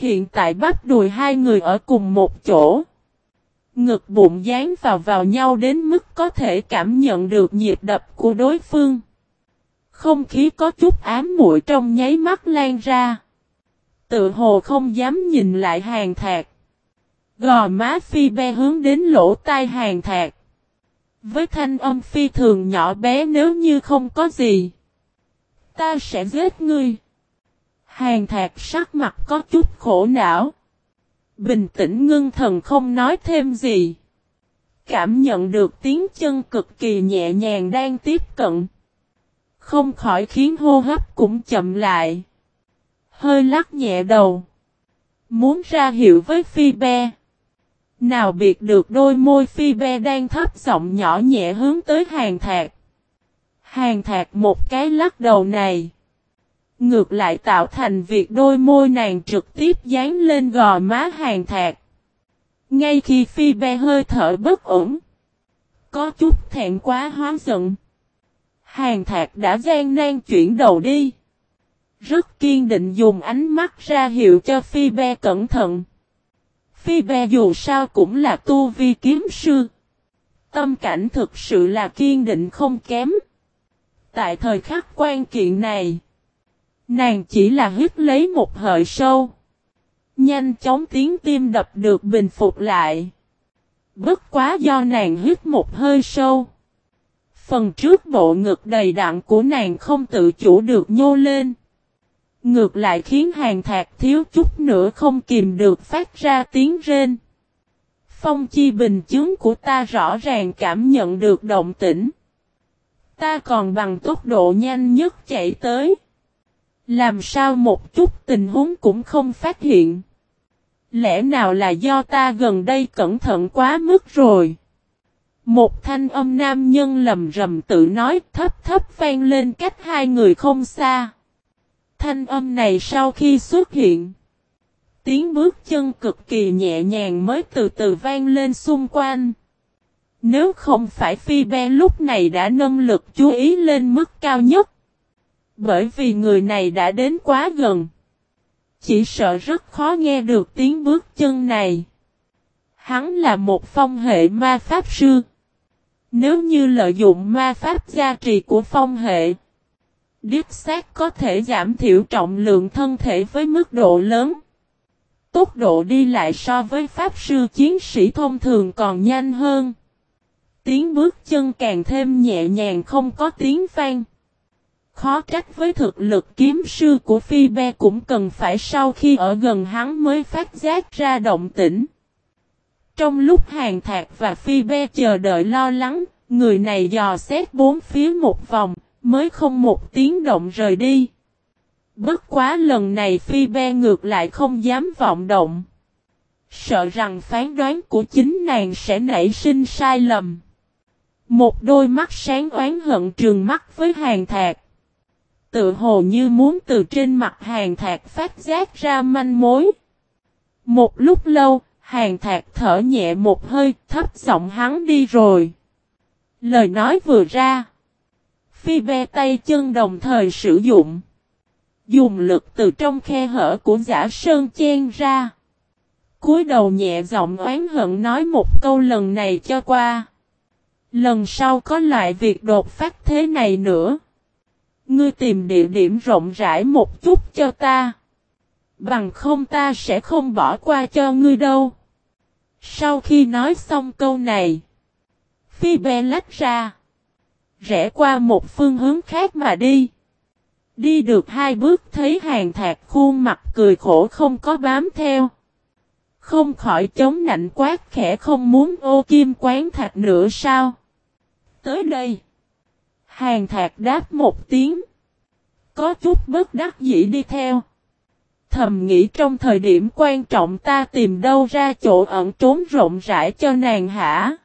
Hiện tại bắp đùi hai người ở cùng một chỗ. Ngực bụng dán vào nhau đến mức có thể cảm nhận được nhịp đập của đối phương. Không khí có chút ám muội trong nháy mắt lan ra. Tự hồ không dám nhìn lại Hàn Thạc. Gò má Phi Be hướng đến lỗ tai Hàn Thạc. Với thanh âm phi thường nhỏ bé, nếu như không có gì, ta sẽ giết ngươi. Hàn Thạc sắc mặt có chút khổ não. Bình tĩnh ngưng thần không nói thêm gì. Cảm nhận được tiếng chân cực kỳ nhẹ nhàng đang tiếp cận. Không khỏi khiến hô hấp cũng chậm lại. Hơi lắc nhẹ đầu. Muốn ra hiệu với Phi Be. Nào biết được đôi môi Phi Be đang thấp giọng nhỏ nhẹ hướng tới Hàn Thạc. Hàn Thạc một cái lắc đầu này. Ngược lại tạo thành việc đôi môi nàng trực tiếp dán lên gò má Hàn Thạc. Ngay khi Phi Be hơi thở bất ổn. Có chút thẹn quá hóa giận. Hàn Thạc đã gian nan chuyển đầu đi. Rất kiên định dùng ánh mắt ra hiệu cho Phi Be cẩn thận. Phi Be dù sao cũng là tu vi kiếm sư. Tâm cảnh thực sự là kiên định không kém. Tại thời khắc quan kiện này, nàng chỉ là hít lấy một hơi sâu. Nhanh chóng tiếng tim đập được bình phục lại. Bất quá do nàng hít một hơi sâu. Phần trước bộ ngực đầy đặn của nàng không tự chủ được nhô lên. Ngược lại khiến Hàn Thạc thiếu chút nữa không kìm được phát ra tiếng rên. Phong chi bình chứng của ta rõ ràng cảm nhận được động tĩnh. Ta còn bằng tốc độ nhanh nhất chạy tới. Làm sao một chút tình huống cũng không phát hiện. Lẽ nào là do ta gần đây cẩn thận quá mức rồi. Một thanh âm nam nhân lầm rầm tự nói thấp thấp vang lên cách hai người không xa. Thanh âm này sau khi xuất hiện, tiếng bước chân cực kỳ nhẹ nhàng mới từ từ vang lên xung quanh. Nếu không phải Phi Be lúc này đã nâng lực chú ý lên mức cao nhất. Bởi vì người này đã đến quá gần. Chỉ sợ rất khó nghe được tiếng bước chân này. Hắn là một phong hệ ma pháp sư. Nếu như lợi dụng ma pháp gia trì của phong hệ, đích xác có thể giảm thiểu trọng lượng thân thể với mức độ lớn. Tốc độ đi lại so với pháp sư chiến sĩ thông thường còn nhanh hơn. Tiếng bước chân càng thêm nhẹ nhàng không có tiếng vang. Khó trách với thực lực kiếm sư của Phi Be cũng cần phải sau khi ở gần hắn mới phát giác ra động tĩnh. Trong lúc Hàn Thạc và Phi Be chờ đợi lo lắng, người này dò xét bốn phía một vòng, mới không một tiếng động rời đi. Bất quá lần này Phi Be ngược lại không dám vọng động. Sợ rằng phán đoán của chính nàng sẽ nảy sinh sai lầm. Một đôi mắt sáng oán hận trừng mắt với Hàn Thạc. Tự hồ như muốn từ trên mặt Hàn Thạc phát giác ra manh mối. Một lúc lâu, Hàn Thạc thở nhẹ một hơi, thấp giọng hắn đi rồi. Lời nói vừa ra, Phi Be tay chân đồng thời sử dụng. Dùng lực từ trong khe hở của Giả Sơn chen ra. Cúi đầu nhẹ giọng oán hận nói một câu lần này cho qua. Lần sau có loại việc đột phát thế này nữa. Ngươi tìm địa điểm rộng rãi một chút cho ta. Bằng không ta sẽ không bỏ qua cho ngươi đâu. Sau khi nói xong câu này, Phi Be lách ra. Rẽ qua một phương hướng khác mà đi. Đi được hai bước thấy Hàn Thạc khuôn mặt cười khổ không có bám theo. Không khỏi chống nạnh quát khẽ không muốn ô kim quán thạch nữa sao. Tới đây. Hàn Thạc đáp một tiếng. Có chút bất đắc dĩ đi theo. Thầm nghĩ trong thời điểm quan trọng ta tìm đâu ra chỗ ẩn trốn rộng rãi cho nàng hả.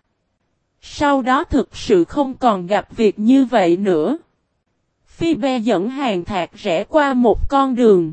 Sau đó thực sự không còn gặp việc như vậy nữa. Phi Be dẫn Hàn Thạc rẽ qua một con đường.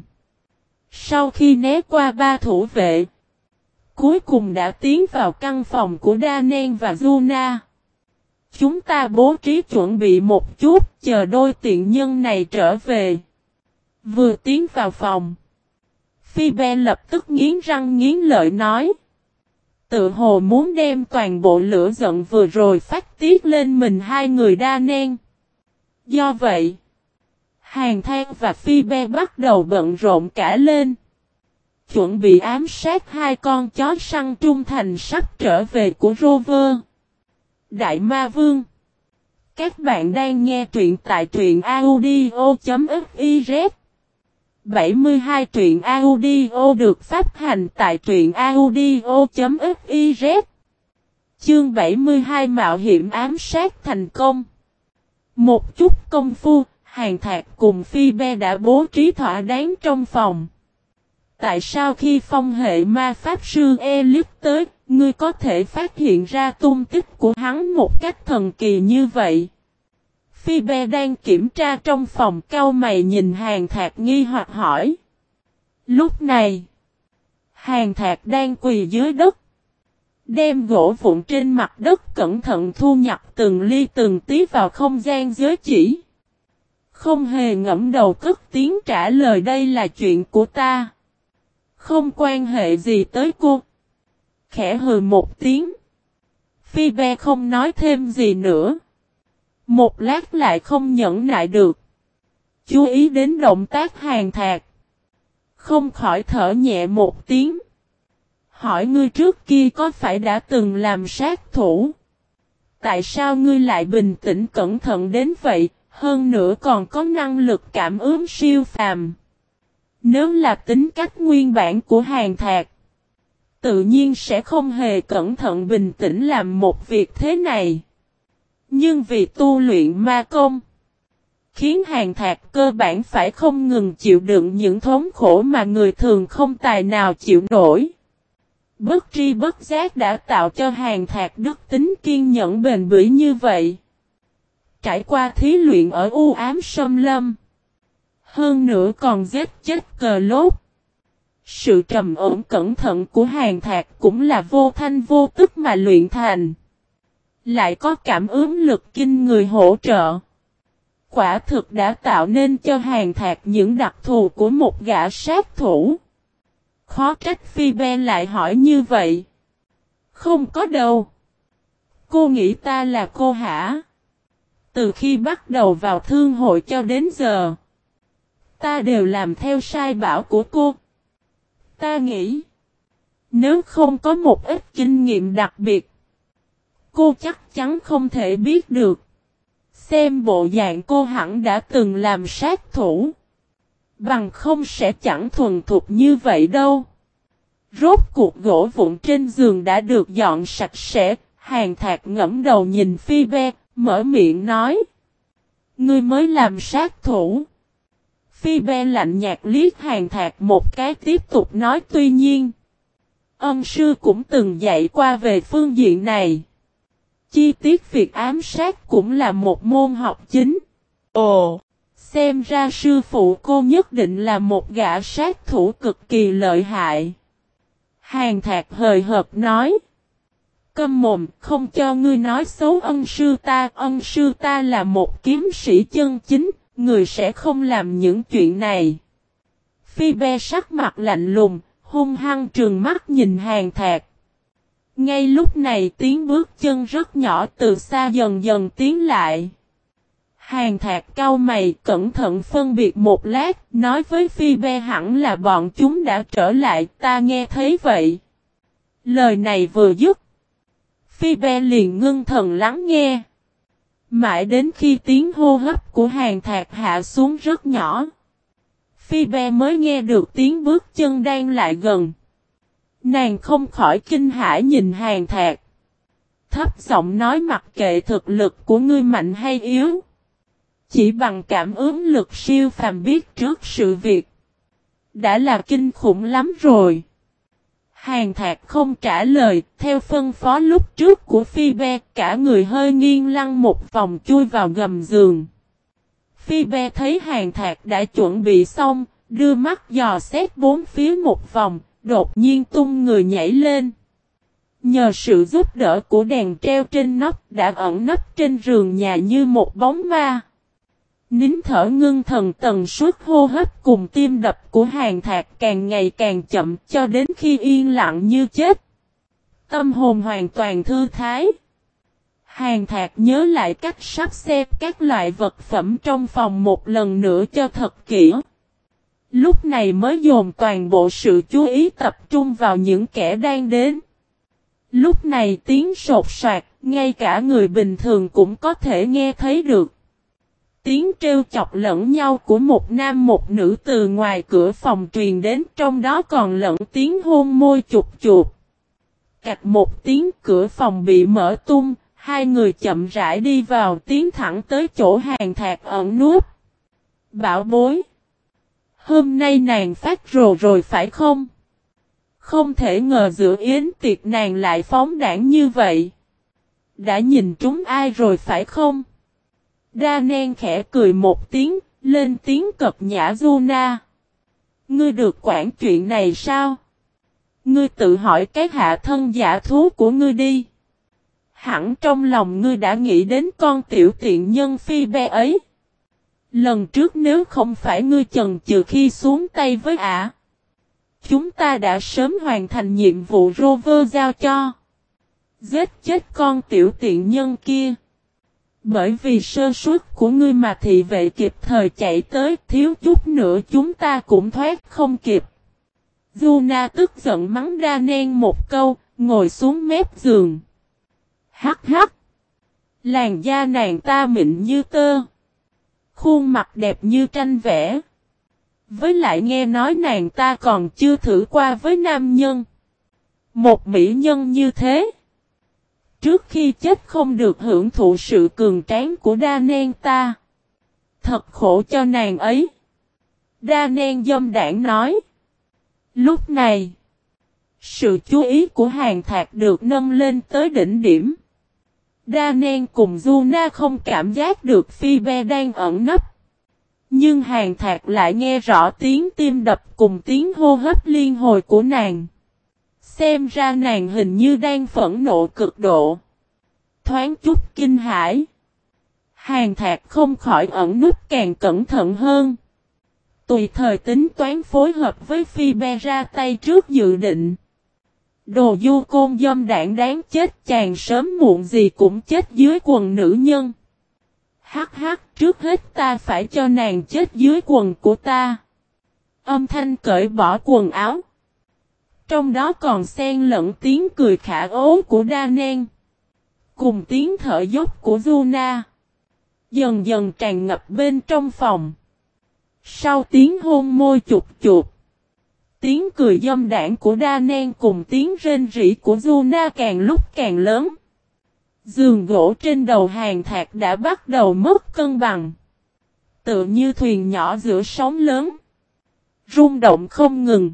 Sau khi né qua ba thủ vệ, cuối cùng đã tiến vào căn phòng của Danen và Juna. Chúng ta bố trí chuẩn bị một chút, chờ đôi tiện nhân này trở về. Vừa tiến vào phòng, Phoebe lập tức nghiến răng nghiến lợi nói. Tự hồ muốn đem toàn bộ lửa giận vừa rồi phát tiết lên mình hai người Danen. Do vậy, Hàn Thang và Phoebe bắt đầu bận rộn cả lên. Chuẩn bị ám sát hai con chó săn trung thành sắp trở về của Rover. Đại Ma Vương. Các bạn đang nghe truyện tại truyện audio.fiz. 72 truyện audio được phát hành tại truyện audio.fiz. Chương 72 mạo hiểm ám sát thành công. Một chút công phu, Hàn Thạc cùng Phoebe đã bố trí thỏa đáng trong phòng. Tại sao khi phong hệ ma pháp sư Elite tới, ngươi có thể phát hiện ra tung tích của hắn một cách thần kỳ như vậy? Phoebe đang kiểm tra trong phòng, cau mày nhìn Hàn Thạc nghi hoặc hỏi. Lúc này, Hàn Thạc đang quỳ dưới đất, đem gỗ vụn trên mặt đất cẩn thận thu nhặt từng ly từng tí vào không gian giới chỉ. Không hề ngẫm đầu cất tiếng trả lời, đây là chuyện của ta. Không quan hệ gì tới cô. Khẽ hừ một tiếng. Phoebe không nói thêm gì nữa. Một lát lại không nhẫn nại được. Chú ý đến động tác Hàn Thạc. Không khỏi thở nhẹ một tiếng. Hỏi ngươi trước kia có phải đã từng làm sát thủ? Tại sao ngươi lại bình tĩnh cẩn thận đến vậy, hơn nữa còn có năng lực cảm ứng siêu phàm? Nếu là tính cách nguyên bản của Hàn Thạc, tự nhiên sẽ không hề cẩn thận bình tĩnh làm một việc thế này. Nhưng vì tu luyện ma công, khiến Hàn Thạc cơ bản phải không ngừng chịu đựng những thống khổ mà người thường không tài nào chịu nổi. Bất tri bất giác đã tạo cho Hàn Thạc đức tính kiên nhẫn bền bỉ như vậy. Trải qua thí luyện ở u ám xâm lâm. Hơn nữa còn giết chết cờ lốt. Sự trầm ổn cẩn thận của Hàn Thạc cũng là vô thanh vô tức mà luyện thành. Lại có cảm ứng lực kinh người hỗ trợ. Quả thực đã tạo nên cho Hàn Thạc những đặc thù của một gã sát thủ. Khó trách Phoebe lại hỏi như vậy. Không có đâu. Cô nghĩ ta là cô hả? Từ khi bắt đầu vào thương hội cho đến giờ, ta đều làm theo sai bảo của cô. Ta nghĩ, nếu không có một ít kinh nghiệm đặc biệt, cô chắc chắn không thể biết được. Xem bộ dạng cô hẳn đã từng làm sát thủ. Bằng không sẽ chẳng thuần thục như vậy đâu. Rốt cuộc gỗ vụn trên giường đã được dọn sạch sẽ. Hàn Thạc ngẫm đầu nhìn Phoebe, mở miệng nói. Ngươi mới làm sát thủ. Phoebe lạnh nhạt liếc Hàn Thạc một cái, tiếp tục nói, tuy nhiên, ân sư cũng từng dạy qua về phương diện này. Chi tiết việc ám sát cũng là một môn học chính. Ồ, xem ra sư phụ cô nhất định là một gã sát thủ cực kỳ lợi hại. Hàn Thạc hời hợt nói. Câm mồm, không cho ngươi nói xấu ân sư ta là một kiếm sĩ chân chính, người sẽ không làm những chuyện này. Phoebe sắc mặt lạnh lùng, hung hăng trừng mắt nhìn Hàn Thạc. Ngay lúc này tiếng bước chân rất nhỏ từ xa dần dần tiến lại. Hàn Thạc cau mày cẩn thận phân biệt một lát, nói với Phoebe hẳn là bọn chúng đã trở lại, ta nghe thấy vậy. Lời này vừa dứt, Phoebe liền ngưng thần lắng nghe. Mãi đến khi tiếng hô hấp của Hàn Thạc hạ xuống rất nhỏ, Phoebe mới nghe được tiếng bước chân đang lại gần. Nàng không khỏi kinh hãi nhìn Hàn Thạc. Thấp giọng nói, mặc kệ thực lực của ngươi mạnh hay yếu, chỉ bằng cảm ứng lực siêu phàm biết trước sự việc, đã là kinh khủng lắm rồi. Hàn Thạc không trả lời, theo phân phó lúc trước của Phoebe, cả người hơi nghiêng lăn một vòng chui vào gầm giường. Phoebe thấy Hàn Thạc đã chuẩn bị xong, đưa mắt dò xét bốn phía một vòng, đột nhiên tung người nhảy lên. Nhờ sự giúp đỡ của đèn treo trên nóc đã ẩn nấp trên giường nhà như một bóng ma. Nín thở ngưng thần, tần suất hô hấp cùng tim đập của Hàn Thạc càng ngày càng chậm cho đến khi yên lặng như chết. Tâm hồn hoàn toàn thư thái. Hàn Thạc nhớ lại cách sắp xếp các loại vật phẩm trong phòng một lần nữa cho thật kỹ. Lúc này mới dồn toàn bộ sự chú ý tập trung vào những kẻ đang đến. Lúc này tiếng sột soạt, ngay cả người bình thường cũng có thể nghe thấy được. Tiếng trêu chọc lẫn nhau của một nam một nữ từ ngoài cửa phòng truyền đến, trong đó còn lẫn tiếng hôn môi chụp chụp. Cạch một tiếng, cửa phòng bị mở tung, hai người chậm rãi đi vào, tiến thẳng tới chỗ Hàn Thạc ẩn núp. Bảo bối, hôm nay nàng phát rồ rồi phải không? Không thể ngờ giữa yến tiệc nàng lại phóng đãng như vậy. Đã nhìn trúng ai rồi phải không? Danen khẽ cười một tiếng, lên tiếng cật nhã Yuna. Ngươi được quản chuyện này sao? Ngươi tự hỏi cái hạ thân giả thú của ngươi đi. Hẳn trong lòng ngươi đã nghĩ đến con tiểu tiện nhân phi be ấy. Lần trước nếu không phải ngươi chần chừ khi xuống tay với ả, chúng ta đã sớm hoàn thành nhiệm vụ Rover giao cho. Giết chết con tiểu tiện nhân kia. Bởi vì sơ suất của ngươi mà thị vệ kịp thời chạy tới, thiếu chút nữa chúng ta cũng thoát không kịp. Yuna tức giận mắng Danen một câu, ngồi xuống mép giường. Hắc hắc. Làn da nàng ta mịn như tơ. Khuôn mặt đẹp như tranh vẽ. Với lại nghe nói nàng ta còn chưa thử qua với nam nhân. Một mỹ nhân như thế. Trước khi chết không được hưởng thụ sự cường tráng của Danen ta. Thật khổ cho nàng ấy. Danen dâm đảng nói. Lúc này, sự chú ý của Hàn Thạc được nâng lên tới đỉnh điểm. Danen cùng Yuna không cảm giác được Phi-be đang ẩn nấp. Nhưng Hàn Thạc lại nghe rõ tiếng tim đập cùng tiếng hô hấp liên hồi của nàng. Xem ra nàng hình như đang phẫn nộ cực độ. Thoáng chút kinh hãi. Hàn Thạc không khỏi ẩn núp càng cẩn thận hơn. Tùy thời tính toán phối hợp với Phi-be ra tay trước dự định. Đồ du côn dâm đảng đáng chết, chàng sớm muộn gì cũng chết dưới quần nữ nhân. Hắc hắc, trước hết ta phải cho nàng chết dưới quần của ta. Âm thanh cởi bỏ quần áo. Trong đó còn xen lẫn tiếng cười khả ố của Danen. Cùng tiếng thở dốc của Yuna. Dần dần tràn ngập bên trong phòng. Sau tiếng hôn môi chụp chụp. Tiếng cười dâm đảng của Danen cùng tiếng rên rỉ của Yuna càng lúc càng lớn. Giường gỗ trên đầu Hàn Thạc đã bắt đầu mất cân bằng. Tựa như thuyền nhỏ giữa sóng lớn. Rung động không ngừng.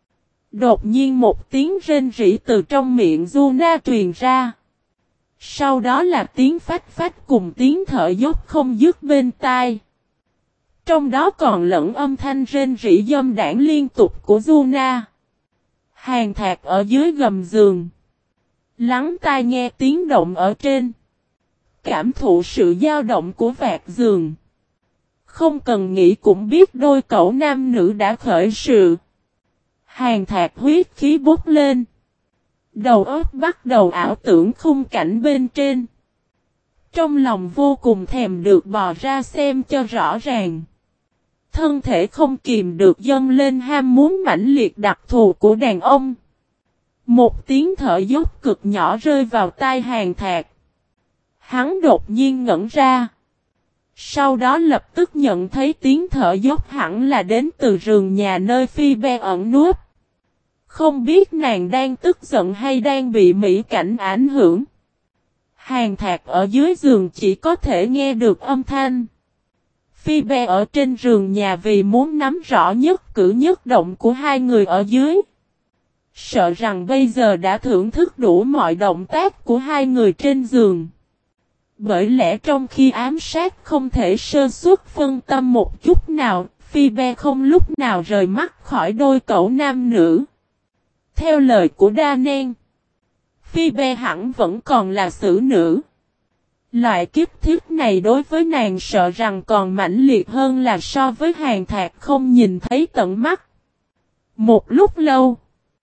Đột nhiên một tiếng rên rỉ từ trong miệng Yuna truyền ra. Sau đó là tiếng phách phách cùng tiếng thở dốc không dứt bên tai. Trong đó còn lẫn âm thanh rên rỉ dâm đảng liên tục của Yuna. Hàn Thạc ở dưới gầm giường. Lắng tai nghe tiếng động ở trên. Cảm thụ sự dao động của vạt giường. Không cần nghĩ cũng biết đôi cậu nam nữ đã khởi sự. Hàn Thạc huyết khí bốc lên. Đầu óc bắt đầu ảo tưởng khung cảnh bên trên. Trong lòng vô cùng thèm được bò ra xem cho rõ ràng. Thân thể không kìm được dâng lên ham muốn mãnh liệt đặc thù của đàn ông. Một tiếng thở dốc cực nhỏ rơi vào tai Hàn Thạc. Hắn đột nhiên ngẩn ra. Sau đó lập tức nhận thấy tiếng thở dốc hẳn là đến từ rừng nhà nơi Phi-be ẩn núp. Không biết nàng đang tức giận hay đang bị mỹ cảnh ảnh hưởng. Hàn Thạc ở dưới giường chỉ có thể nghe được âm thanh. Phi-be ở trên giường nhà vì muốn nắm rõ nhất cử nhất động của hai người ở dưới. Sợ rằng bây giờ đã thưởng thức đủ mọi động tác của hai người trên giường. Bởi lẽ trong khi ám sát không thể sơ suất phân tâm một chút nào, Phi-be không lúc nào rời mắt khỏi đôi cậu nam nữ. Theo lời của Danen, Phi-be hẳn vẫn còn là xử nữ. Loại kiếp thiết này đối với nàng sợ rằng còn mãnh liệt hơn là so với Hàn Thạc không nhìn thấy tận mắt. Một lúc lâu,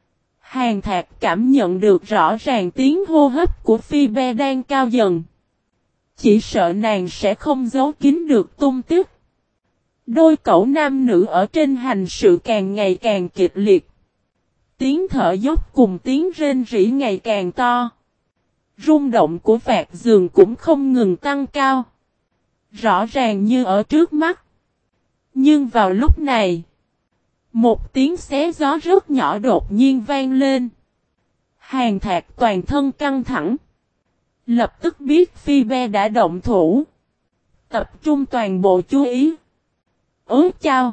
Hàn Thạc cảm nhận được rõ ràng tiếng hô hấp của Phi Be đang cao dần. Chỉ sợ nàng sẽ không giấu kín được tung tích. Đôi cẩu nam nữ ở trên hành sự càng ngày càng kịch liệt. Tiếng thở dốc cùng tiếng rên rỉ ngày càng to. Rung động của vạt giường cũng không ngừng tăng cao. Rõ ràng như ở trước mắt. Nhưng vào lúc này, một tiếng xé gió rất nhỏ đột nhiên vang lên. Hàn Thạc toàn thân căng thẳng. Lập tức biết Phi Be đã động thủ. Tập trung toàn bộ chú ý. Chao!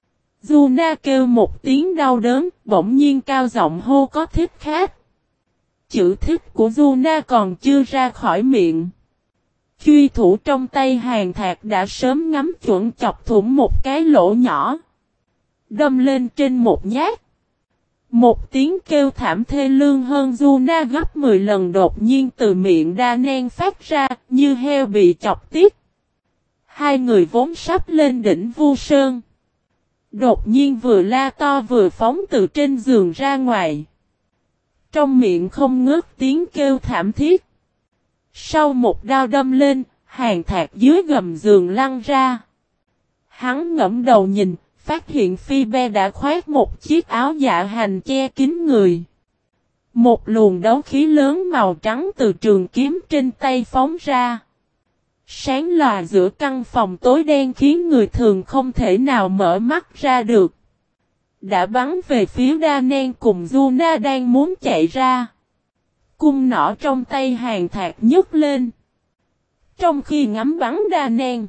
Yuna kêu một tiếng đau đớn, bỗng nhiên cao giọng hô có thích khác. Chữ thích của Yuna còn chưa ra khỏi miệng. Truy thủ trong tay Hàn Thạc đã sớm ngắm chuẩn chọc thủng một cái lỗ nhỏ. Đâm lên trên một nhát. Một tiếng kêu thảm thê lương hơn Yuna gấp 10 lần đột nhiên từ miệng đa nen phát ra như heo bị chọc tiết. Hai người vốn sắp lên đỉnh Vu Sơn. Đột nhiên vừa la to vừa phóng từ trên giường ra ngoài. Trong miệng không ngớt tiếng kêu thảm thiết. Sau một đao đâm lên, Hàn Thạc dưới gầm giường lăn ra. Hắn ngẫm đầu nhìn, phát hiện Phi Be đã khoác một chiếc áo dạ hành che kín người. Một luồng đấu khí lớn màu trắng từ trường kiếm trên tay phóng ra. Sáng lòa giữa căn phòng tối đen khiến người thường không thể nào mở mắt ra được. Đã bắn về phía Đa Nen cùng Yuna đang muốn chạy ra. Cung nỏ trong tay Hàn Thạc nhấc lên. Trong khi ngắm bắn Đa Nen,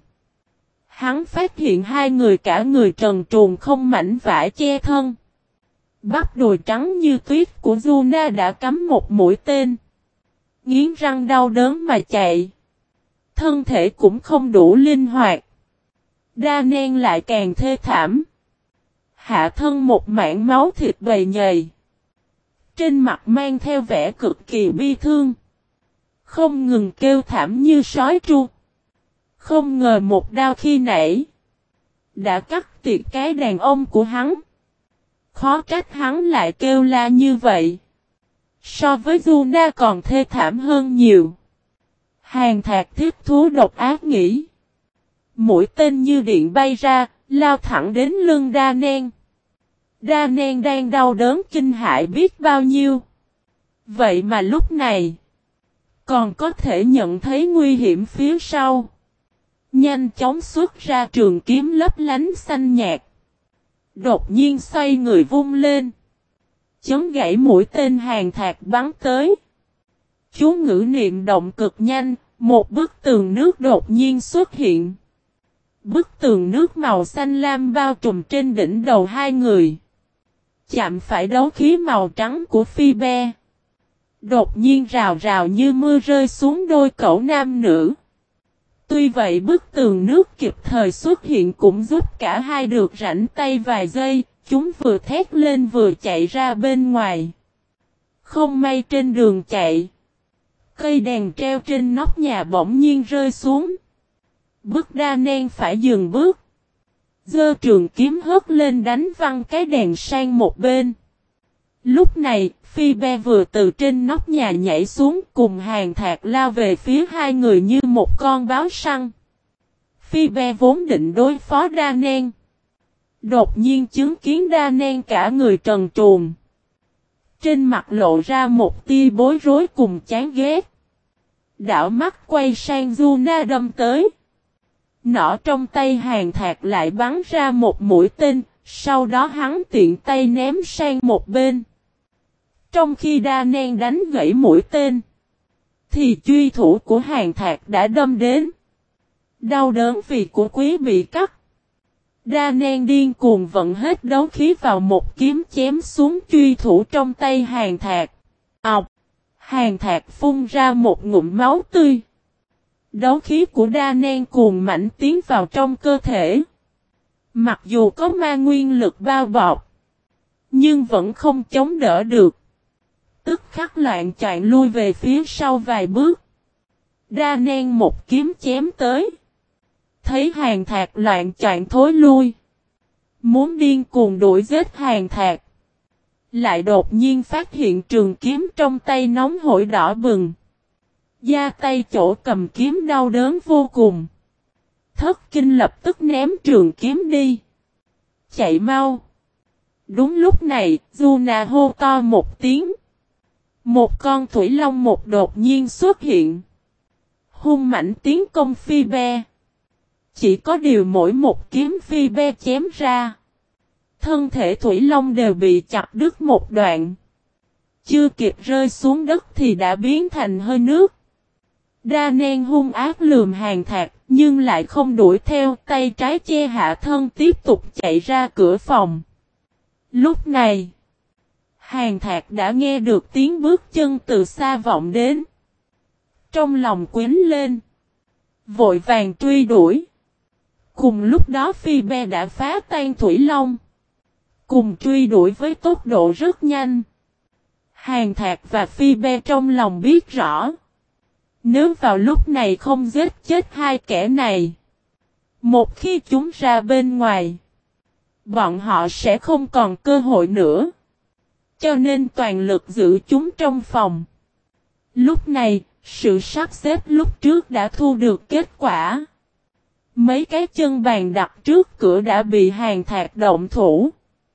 hắn phát hiện hai người cả người trần truồng không mảnh vải che thân. Bắp đùi trắng như tuyết của Yuna đã cắm một mũi tên. Nghiến răng đau đớn mà chạy. Thân thể cũng không đủ linh hoạt. Đa Nen lại càng thê thảm. Hạ thân một mảng máu thịt bầy nhầy. Trên mặt mang theo vẻ cực kỳ bi thương. Không ngừng kêu thảm như sói tru. Không ngờ một đao khi nãy đã cắt tiệt cái đàn ông của hắn. Khó trách hắn lại kêu la như vậy. So với Yuna còn thê thảm hơn nhiều. Hàn Thạc thiết thú độc ác nghĩ. Mũi tên như điện bay ra, lao thẳng đến lưng Đa Nen. Đa Nen đang đau đớn kinh hãi biết bao nhiêu. Vậy mà lúc này, còn có thể nhận thấy nguy hiểm phía sau. Nhanh chóng xuất ra trường kiếm lấp lánh xanh nhạt. Đột nhiên xoay người vung lên. Chấn gãy mũi tên Hàn Thạc bắn tới. Chú ngữ niệm động cực nhanh, một bức tường nước đột nhiên xuất hiện. Bức tường nước màu xanh lam bao trùm trên đỉnh đầu hai người. Chạm phải đấu khí màu trắng của Phi Be. Đột nhiên rào rào như mưa rơi xuống đôi cẩu nam nữ. Tuy vậy bức tường nước kịp thời xuất hiện cũng giúp cả hai được rảnh tay vài giây, chúng vừa thét lên vừa chạy ra bên ngoài. Không may trên đường chạy, cây đèn treo trên nóc nhà bỗng nhiên rơi xuống. Bức Đa Nen phải dừng bước. Giơ trường kiếm hất lên đánh văng cái đèn sang một bên. Lúc này, Phi Be vừa từ trên nóc nhà nhảy xuống cùng Hàn Thạc lao về phía hai người như một con báo săn. Phi Be vốn định đối phó Đa Nen. Đột nhiên chứng kiến Đa Nen cả người trần truồng. Trên mặt lộ ra một tia bối rối cùng chán ghét. Đảo mắt quay sang Yuna đâm tới. Nỏ trong tay Hàn Thạc lại bắn ra một mũi tên, sau đó hắn tiện tay ném sang một bên. Trong khi Đa Nen đánh gãy mũi tên, thì truy thủ của Hàn Thạc đã đâm đến. Đau đớn vì của quý bị cắt. Đa Nen điên cuồng vận hết đấu khí vào một kiếm chém xuống truy thủ trong tay Hàn Thạc. Ọc! Hàn Thạc phun ra một ngụm máu tươi. Đấu khí của Đa Nen cuồng mãnh tiến vào trong cơ thể. Mặc dù có ma nguyên lực bao bọc, nhưng vẫn không chống đỡ được. Tức khắc loạn choạng lui về phía sau vài bước. Đa Nen một kiếm chém tới. Thấy Hàn Thạc loạn choạng thối lui. Muốn điên cuồng đuổi giết Hàn Thạc. Lại đột nhiên phát hiện trường kiếm trong tay nóng hổi đỏ bừng. Da tay chỗ cầm kiếm đau đớn vô cùng. Thất kinh lập tức ném trường kiếm đi. Chạy mau. Đúng lúc này, Yuna hô to một tiếng. Một con thủy long một đột nhiên xuất hiện. Hung mãnh tiến công Phi Be. Chỉ có điều mỗi một kiếm Phi Be chém ra. Thân thể thủy long đều bị chặt đứt một đoạn. Chưa kịp rơi xuống đất thì đã biến thành hơi nước. Đa Nen hung ác lườm Hàn Thạc nhưng lại không đuổi theo, tay trái che hạ thân tiếp tục chạy ra cửa phòng. Lúc này, Hàn Thạc đã nghe được tiếng bước chân từ xa vọng đến. Trong lòng quýnh lên. Vội vàng truy đuổi. Cùng lúc đó Phi Be đã phá tan thủy long. Cùng truy đuổi với tốc độ rất nhanh. Hàn Thạc và Phi Be trong lòng biết rõ. Nếu vào lúc này không giết chết hai kẻ này. Một khi chúng ra bên ngoài. Bọn họ sẽ không còn cơ hội nữa. Cho nên toàn lực giữ chúng trong phòng. Lúc này, sự sắp xếp lúc trước đã thu được kết quả. Mấy cái chân bàn đặt trước cửa đã bị Hàn Thạc động thủ.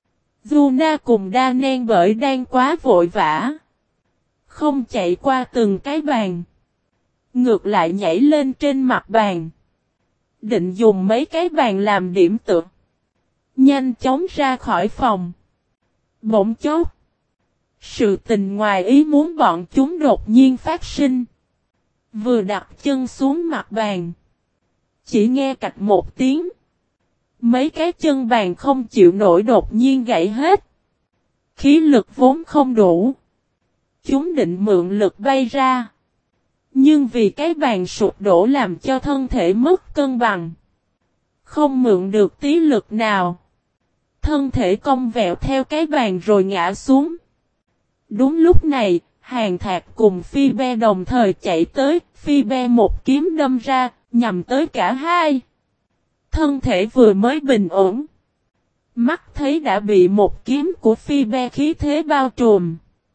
Yuna cùng Đa Nen bởi đang quá vội vã. Không chạy qua từng cái bàn. Ngược lại nhảy lên trên mặt bàn. Định dùng mấy cái bàn làm điểm tựa. Nhanh chóng ra khỏi phòng. Bỗng chốc. Sự tình ngoài ý muốn bọn chúng đột nhiên phát sinh. Vừa đặt chân xuống mặt bàn. Chỉ nghe cạch một tiếng. Mấy cái chân bàn không chịu nổi đột nhiên gãy hết. Khí lực vốn không đủ. Chúng định mượn lực bay ra. Nhưng vì cái bàn sụp đổ làm cho thân thể mất cân bằng. Không mượn được tí lực nào. Thân thể cong vẹo theo cái bàn rồi ngã xuống. Đúng lúc này, Hàn Thạc cùng Phi Be đồng thời chạy tới. Phi Be một kiếm đâm ra, nhằm tới cả hai. Thân thể vừa mới bình ổn. Mắt thấy đã bị một kiếm của Phi Be khí thế bao trùm.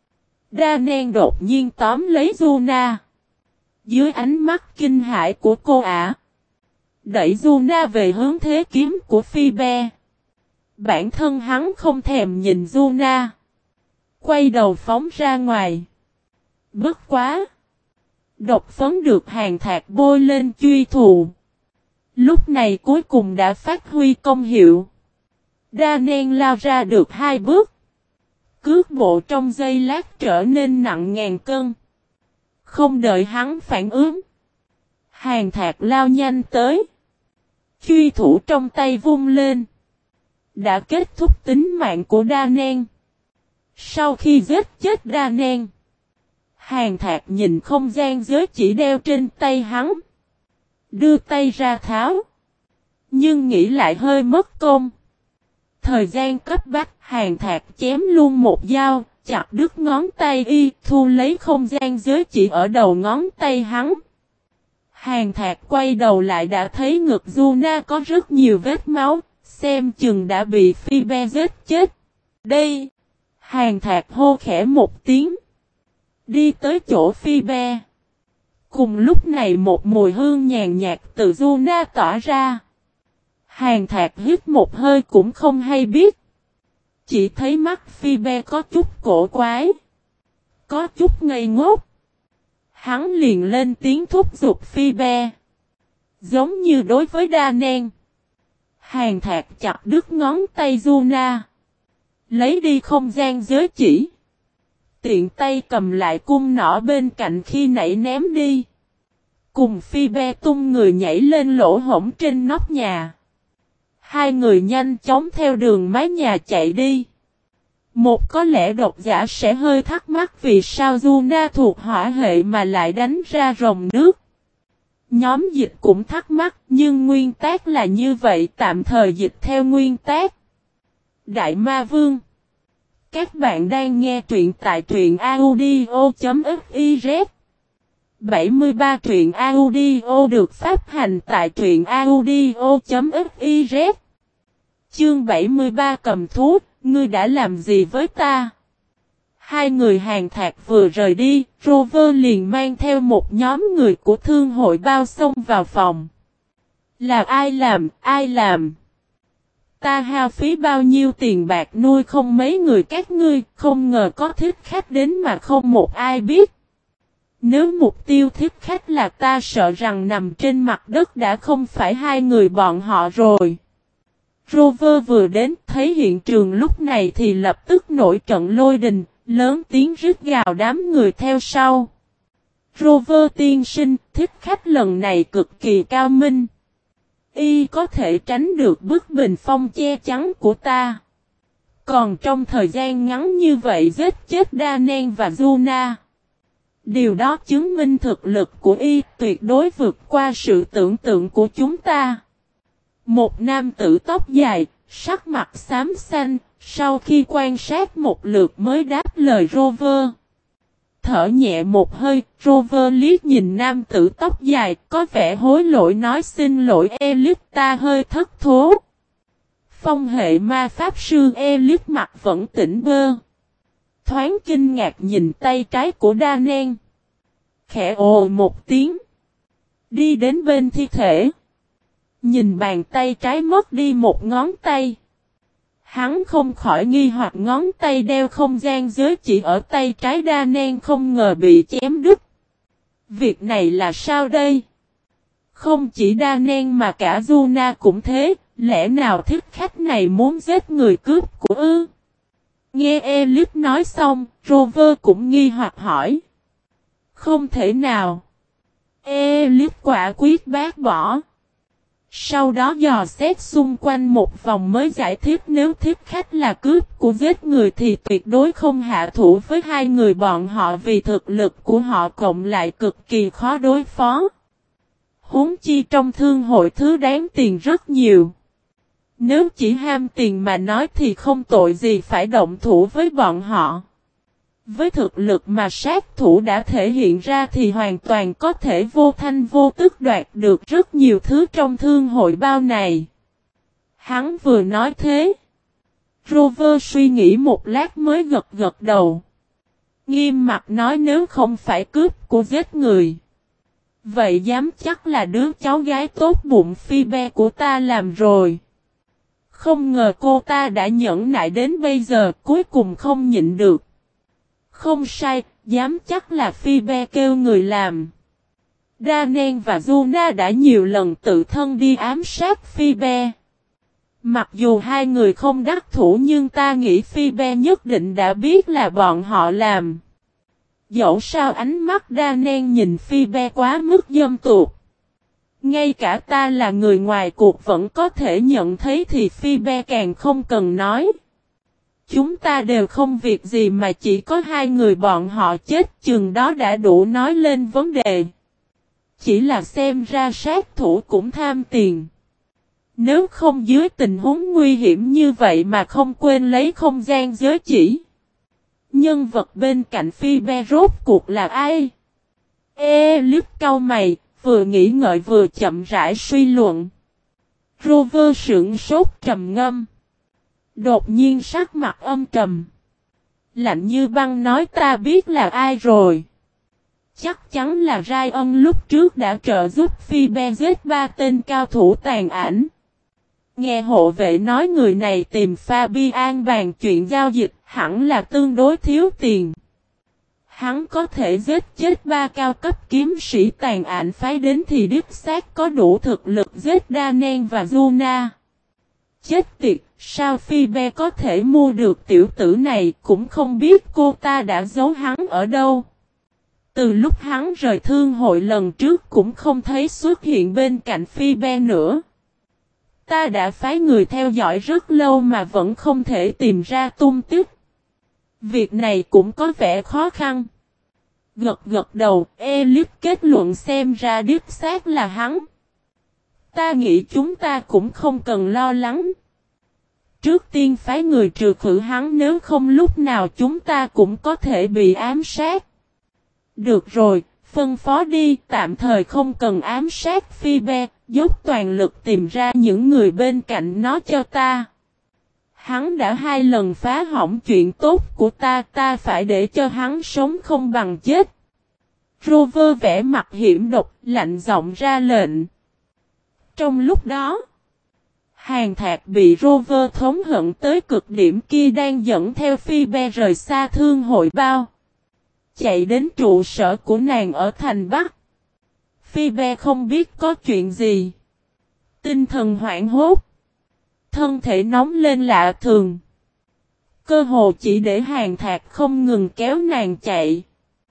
Đa Nen đột nhiên tóm lấy Yuna. Dưới ánh mắt kinh hãi của cô ả. Đẩy Yuna về hướng thế kiếm của Phi Be. Bản thân hắn không thèm nhìn Yuna. Quay đầu phóng ra ngoài. Bất quá. Độc phấn được Hàn Thạc bôi lên truy thù. Lúc này cuối cùng đã phát huy công hiệu. Đa Nen lao ra được 2 bước. Cước bộ trong giây lát trở nên nặng ngàn cân. Không đợi hắn phản ứng. Hàn Thạc lao nhanh tới. Truy thủ trong tay vung lên. Đã kết thúc tính mạng của Đa Nen. Sau khi giết chết Đa Nen. Hàn Thạc nhìn không gian giới chỉ đeo trên tay hắn. Đưa tay ra tháo. Nhưng nghĩ lại hơi mất công. Thời gian cấp bách, Hàn Thạc chém luôn một dao, chặt đứt ngón tay y, thu lấy không gian giới chỉ ở đầu ngón tay hắn. Hàn Thạc quay đầu lại đã thấy ngực Yuna có rất nhiều vết máu, xem chừng đã bị Phi Be giết chết. Đây! Hàn Thạc hô khẽ một tiếng. Đi tới chỗ Phi Be. Cùng lúc này một mùi hương nhàn nhạt từ Yuna tỏa ra. Hàn Thạc hít một hơi cũng không hay biết. Chỉ thấy mắt Phi Be có chút cổ quái. Có chút ngây ngốc. Hắn liền lên tiếng thúc giục Phi Be. Giống như đối với Đa Nen. Hàn Thạc chặt đứt ngón tay Yuna. Lấy đi không gian giới chỉ. Tiện tay cầm lại cung nỏ bên cạnh khi nãy ném đi. Cùng Phi Be tung người nhảy lên lỗ hổng trên nóc nhà. Hai người nhanh chóng theo đường mái nhà chạy đi. Một có lẽ độc giả sẽ hơi thắc mắc vì sao Yuna thuộc hỏa hệ mà lại đánh ra rồng nước. Nhóm dịch cũng thắc mắc nhưng nguyên tác là như vậy, tạm thời dịch theo nguyên tác. Đại Ma Vương. Các bạn đang nghe truyện tại truyện audio.fiz. 73 truyện audio được phát hành tại truyện audio.fiz. Chương 73 cầm thú, ngươi đã làm gì với ta? Hai người hàng thạc vừa rời đi, Rover liền mang theo một nhóm người của thương hội bao xông vào phòng. Là ai làm, ai làm? Ta hao phí bao nhiêu tiền bạc nuôi không mấy người các ngươi, không ngờ có thích khách đến mà không một ai biết. Nếu mục tiêu thích khách là ta sợ rằng nằm trên mặt đất đã không phải hai người bọn họ rồi. Rover vừa đến thấy hiện trường lúc này thì lập tức nổi trận lôi đình, lớn tiếng rít gào đám người theo sau. Rover tiên sinh, thích khách lần này cực kỳ cao minh. Y có thể tránh được bức bình phong che chắn của ta. Còn trong thời gian ngắn như vậy giết chết Danen và Yuna. Điều đó chứng minh thực lực của Y tuyệt đối vượt qua sự tưởng tượng của chúng ta. Một nam tử tóc dài, sắc mặt xám xanh, sau khi quan sát một lượt mới đáp lời Rover. Thở nhẹ một hơi, Rover liếc nhìn nam tử tóc dài, có vẻ hối lỗi nói xin lỗi Elite, ta hơi thất thố. Phong hệ ma pháp sư Elite mặt vẫn tỉnh bơ. Thoáng kinh ngạc nhìn tay trái của Danen. Khẽ ồ một tiếng. Đi đến bên thi thể. Nhìn bàn tay trái mất đi một ngón tay. Hắn không khỏi nghi hoặc ngón tay đeo không gian giới chỉ ở tay trái Danen không ngờ bị chém đứt. Việc này là sao đây? Không chỉ Danen mà cả Yuna cũng thế, lẽ nào thích khách này muốn giết người cướp của ư? Nghe Elite nói xong, Rover cũng nghi hoặc hỏi. Không thể nào. Elite quả quyết bác bỏ. Sau đó dò xét xung quanh một vòng mới giải thích nếu thích khách là cướp của giết người thì tuyệt đối không hạ thủ với hai người bọn họ vì thực lực của họ cộng lại cực kỳ khó đối phó. Huống chi trong thương hội thứ đáng tiền rất nhiều. Nếu chỉ ham tiền mà nói thì không tội gì phải động thủ với bọn họ. Với thực lực mà sát thủ đã thể hiện ra thì hoàn toàn có thể vô thanh vô tức đoạt được rất nhiều thứ trong thương hội bao này. Hắn vừa nói thế. Rover suy nghĩ một lát mới gật gật đầu. Nghiêm mặt nói nếu không phải cướp của giết người. Vậy dám chắc là đứa cháu gái tốt bụng Phoebe của ta làm rồi. Không ngờ cô ta đã nhẫn nại đến bây giờ cuối cùng không nhịn được. Không sai, dám chắc là Phoebe kêu người làm. Danen và Yuna đã nhiều lần tự thân đi ám sát Phoebe. Mặc dù hai người không đắc thủ nhưng ta nghĩ Phoebe nhất định đã biết là bọn họ làm. Dẫu sao ánh mắt Danen nhìn Phoebe quá mức dâm tuột. Ngay cả ta là người ngoài cuộc vẫn có thể nhận thấy thì Phoebe càng không cần nói. Chúng ta đều không việc gì mà chỉ có hai người bọn họ chết chừng đó đã đủ nói lên vấn đề. Chỉ là xem ra sát thủ cũng tham tiền. Nếu không dưới tình huống nguy hiểm như vậy mà không quên lấy không gian giới chỉ. Nhân vật bên cạnh Phoebe rốt cuộc là ai? Elite cau mày, vừa nghĩ ngợi vừa chậm rãi suy luận. Rover sững sốt trầm ngâm. Đột nhiên sắc mặt âm trầm. Lạnh như băng nói ta biết là ai rồi. Chắc chắn là Ryan lúc trước đã trợ giúp Phoebe giết 3 tên cao thủ tàn ảnh. Nghe hộ vệ nói người này tìm Fabian bàn chuyện giao dịch hẳn là tương đối thiếu tiền. Hắn có thể giết chết 3 cao cấp kiếm sĩ tàn ảnh phái đến thì đích xác có đủ thực lực giết Danen và Yuna. Chết tiệt, sao Phoebe có thể mua được tiểu tử này cũng không biết cô ta đã giấu hắn ở đâu. Từ lúc hắn rời thương hội lần trước cũng không thấy xuất hiện bên cạnh Phoebe nữa. Ta đã phái người theo dõi rất lâu mà vẫn không thể tìm ra tung tích. Việc này cũng có vẻ khó khăn. Gật gật đầu, Elite kết luận xem ra đích xác là hắn. Ta nghĩ chúng ta cũng không cần lo lắng. Trước tiên phái người trừ khử hắn nếu không lúc nào chúng ta cũng có thể bị ám sát. Được rồi, Phân phó đi, tạm thời không cần ám sát Phi-be, dốc toàn lực tìm ra những người bên cạnh nó cho ta. Hắn đã 2 lần phá hỏng chuyện tốt của ta, ta phải để cho hắn sống không bằng chết. Rover vẽ mặt hiểm độc, lạnh giọng ra lệnh. Trong lúc đó, Hàn Thạc bị Rover thống hận tới cực điểm kia đang dẫn theo Phi-be rời xa thương hội bao. Chạy đến trụ sở của nàng ở thành Bắc. Phi-be không biết có chuyện gì. Tinh thần hoảng hốt. Thân thể nóng lên lạ thường. Cơ hồ chỉ để Hàn Thạc không ngừng kéo nàng chạy.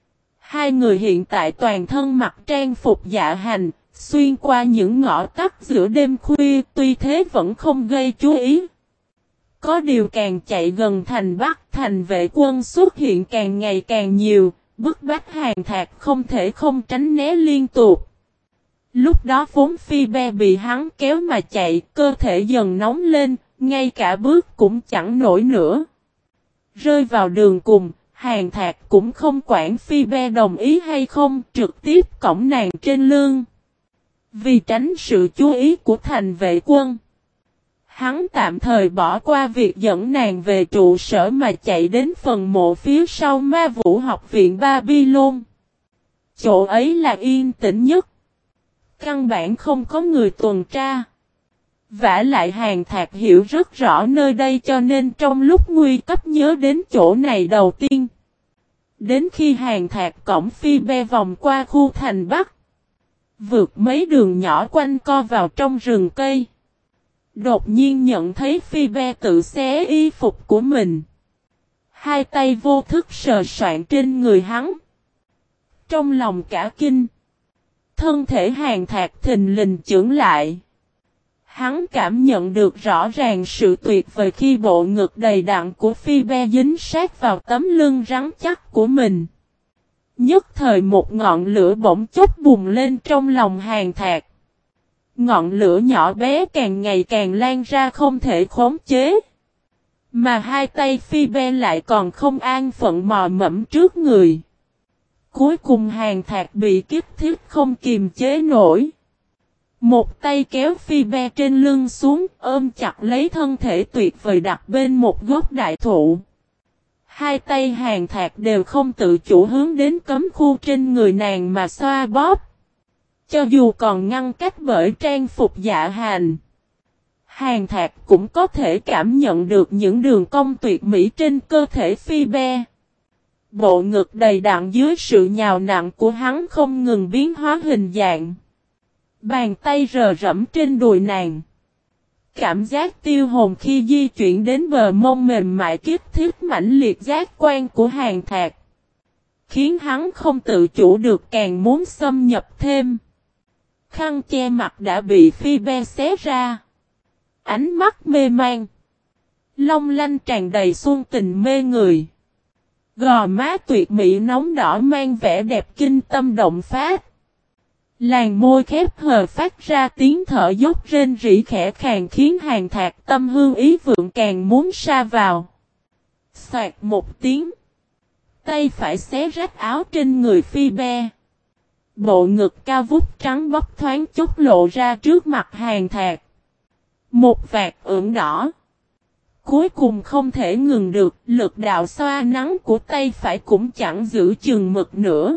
2 người hiện tại toàn thân mặc trang phục dạ hành, xuyên qua những ngõ tắt giữa đêm khuya, tuy thế vẫn không gây chú ý. Có điều càng chạy gần thành Bắc, thành vệ quân xuất hiện càng ngày càng nhiều, bức bách Hàn Thạc không thể không tránh né liên tục. Lúc đó vốn Phi-be bị hắn kéo mà chạy, cơ thể dần nóng lên, ngay cả bước cũng chẳng nổi nữa. Rơi vào đường cùng, Hàn Thạc cũng không quản Phi-be đồng ý hay không, trực tiếp cõng nàng trên lưng. Vì tránh sự chú ý của thành vệ quân, hắn tạm thời bỏ qua việc dẫn nàng về trụ sở mà chạy đến phần mộ phía sau Ma Vũ học viện Babylon. Chỗ ấy là yên tĩnh nhất. Căn bản không có người tuần tra. Vả lại Hàn Thạc hiểu rất rõ nơi đây cho nên trong lúc nguy cấp nhớ đến chỗ này đầu tiên. Đến khi Hàn Thạc cõng Phi-be vòng qua khu thành Bắc, vượt mấy đường nhỏ quanh co vào trong rừng cây. Đột nhiên nhận thấy Phi-be tự xé y phục của mình. 2 tay vô thức sờ soạn trên người hắn. Trong lòng cả kinh, thân thể Hàn Thạc thình lình chững lại. Hắn cảm nhận được rõ ràng sự tuyệt vời khi bộ ngực đầy đặn của Phi-be dính sát vào tấm lưng rắn chắc của mình. Nhất thời một ngọn lửa bỗng chốc bùng lên trong lòng Hàn Thạc. Ngọn lửa nhỏ bé càng ngày càng lan ra không thể khống chế. Mà 2 tay Phi-be lại còn không an phận mò mẫm trước người. Cuối cùng Hàn Thạc bị kích thích không kiềm chế nổi. Một tay kéo Phi-be trên lưng xuống, ôm chặt lấy thân thể tuyệt vời đặt bên một gốc đại thụ. 2 tay Hàn Thạc đều không tự chủ hướng đến cấm khu trên người nàng mà xoa bóp. Cho dù còn ngăn cách bởi trang phục dạ hành, Hàn Thạc cũng có thể cảm nhận được những đường cong tuyệt mỹ trên cơ thể Phi-be. Bộ ngực đầy đặn dưới sự nhào nặn của hắn không ngừng biến hóa hình dạng. Bàn tay rờ rẫm trên đùi nàng. Cảm giác tiêu hồn khi di chuyển đến bờ mông mềm mại kích thích mãnh liệt giác quan của Hàn Thạc. Khiến hắn không tự chủ được càng muốn xâm nhập thêm. Khăn che mặt đã bị Phi-be xé ra. Ánh mắt mê man. Long lanh tràn đầy xuân tình mê người. Gò má tuyệt mỹ nóng đỏ mang vẻ đẹp kinh tâm động phát. Làn môi khép hờ phát ra tiếng thở dốc rên rỉ khẽ khàng khiến Hàn Thạc tâm hương ý vượng càng muốn sa vào. Xoạt một tiếng. Tay phải xé rách áo trên người Phi-be. Bộ ngực cao vút trắng bóc thoáng chút lộ ra trước mặt Hàn Thạc. Một vạt ửng đỏ. Cuối cùng không thể ngừng được, lực đạo xoa nắng của tay phải cũng chẳng giữ chừng mực nữa.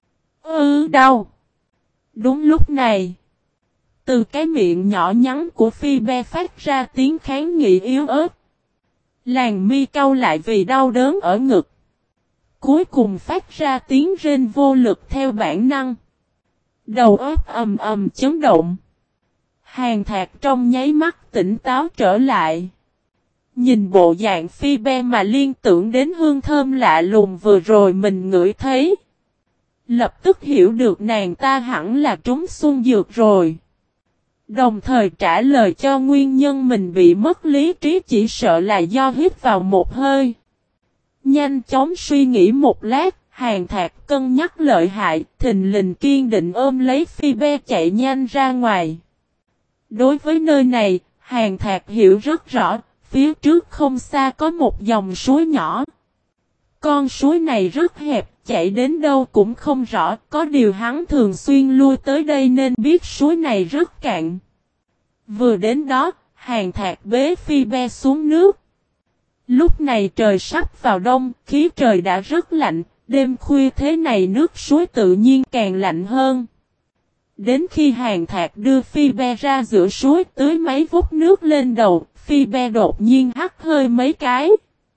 Đau. Đúng lúc này, từ cái miệng nhỏ nhắn của Phi-be phát ra tiếng kháng nghị yếu ớt. Làn mi cau lại vì đau đớn ở ngực. Cuối cùng phát ra tiếng rên vô lực theo bản năng. Đầu óc ầm ầm chấn động. Hàn Thạc trong nháy mắt tỉnh táo trở lại. Nhìn bộ dạng Phi-be mà liên tưởng đến hương thơm lạ lùng vừa rồi mình ngửi thấy. Lập tức hiểu được nàng ta hẳn là trúng xuân dược rồi. Đồng thời trả lời cho nguyên nhân mình bị mất lý trí chỉ sợ là do hít vào một hơi. Nhanh chóng suy nghĩ một lát, Hàn Thạc cân nhắc lợi hại, thình lình kiên định ôm lấy Phi-be chạy nhanh ra ngoài. Đối với nơi này, Hàn Thạc hiểu rất rõ, phía trước không xa có một dòng suối nhỏ. Con suối này rất hẹp, chạy đến đâu cũng không rõ, có điều hắn thường xuyên lui tới đây nên biết suối này rất cạn. Vừa đến đó, Hàn Thạc bế Phi Be xuống nước. Lúc này trời sắp vào đông, khí trời đã rất lạnh, đêm khuya thế này nước suối tự nhiên càng lạnh hơn. Đến khi Hàn Thạc đưa Phi Be ra giữa suối tưới mấy vút nước lên đầu, Phi Be đột nhiên hắt hơi mấy cái.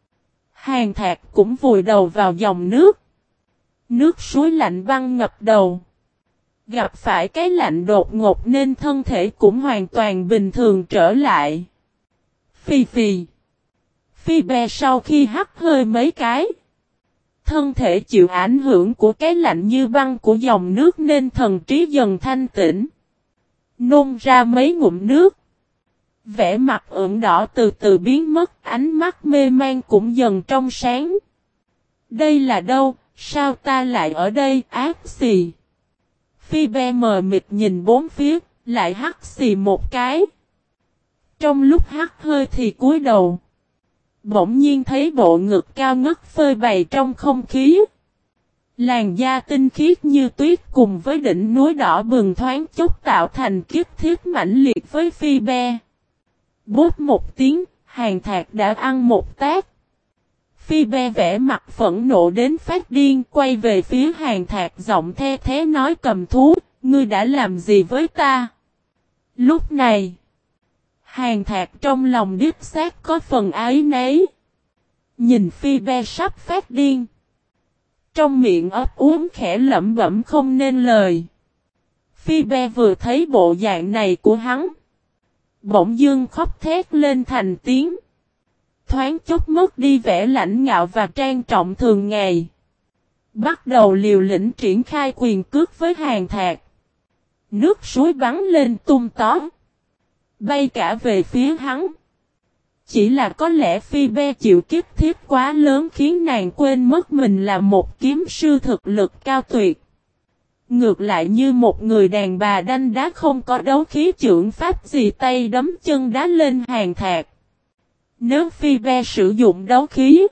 Hàn Thạc cũng vùi đầu vào dòng nước. Nước suối lạnh băng ngập đầu. Gặp phải cái lạnh đột ngột nên thân thể cũng hoàn toàn bình thường trở lại. Phì phì. Phi Be sau khi hắt hơi mấy cái. Thân thể chịu ảnh hưởng của cái lạnh như băng của dòng nước nên thần trí dần thanh tĩnh. Nôn ra mấy ngụm nước. Vẻ mặt ửng đỏ từ từ biến mất, ánh mắt mê man cũng dần trong sáng. Đây là đâu, sao ta lại ở đây, ác xì. Phi Be mờ mịt nhìn bốn phía, lại hắt xì một cái. Trong lúc hắt hơi thì cúi đầu. Bỗng nhiên thấy bộ ngực cao ngất phơi bày trong không khí. Làn da tinh khiết như tuyết cùng với đỉnh núi đỏ bừng thoáng chốc tạo thành kiếp thiết mãnh liệt với Phi Be. Bốp một tiếng, Hàn Thạc đã ăn một tát. Phi Be vẽ mặt phẫn nộ đến phát điên, quay về phía Hàn Thạc giọng the thế nói cầm thú, ngươi đã làm gì với ta? Lúc này, Hàn Thạc trong lòng đích xác có phần áy náy. Nhìn Phi Be sắp phát điên. Trong miệng ấp úng khẽ lẩm bẩm không nên lời. Phi Be vừa thấy bộ dạng này của hắn. Bỗng dưng khóc thét lên thành tiếng. Thoáng chốc mất đi vẻ lãnh ngạo và trang trọng thường ngày. Bắt đầu liều lĩnh triển khai quyền cước với Hàn Thạc. Nước suối bắn lên tung tóe. Bay cả về phía hắn. Chỉ là có lẽ Phi Be chịu kiếp thiết quá lớn khiến nàng quên mất mình là một kiếm sư thực lực cao tuyệt. Ngược lại như một người đàn bà đanh đá không có đấu khí chưởng pháp gì tay đấm chân đá lên Hàn Thạc. Nếu Phi Be sử dụng đấu khí,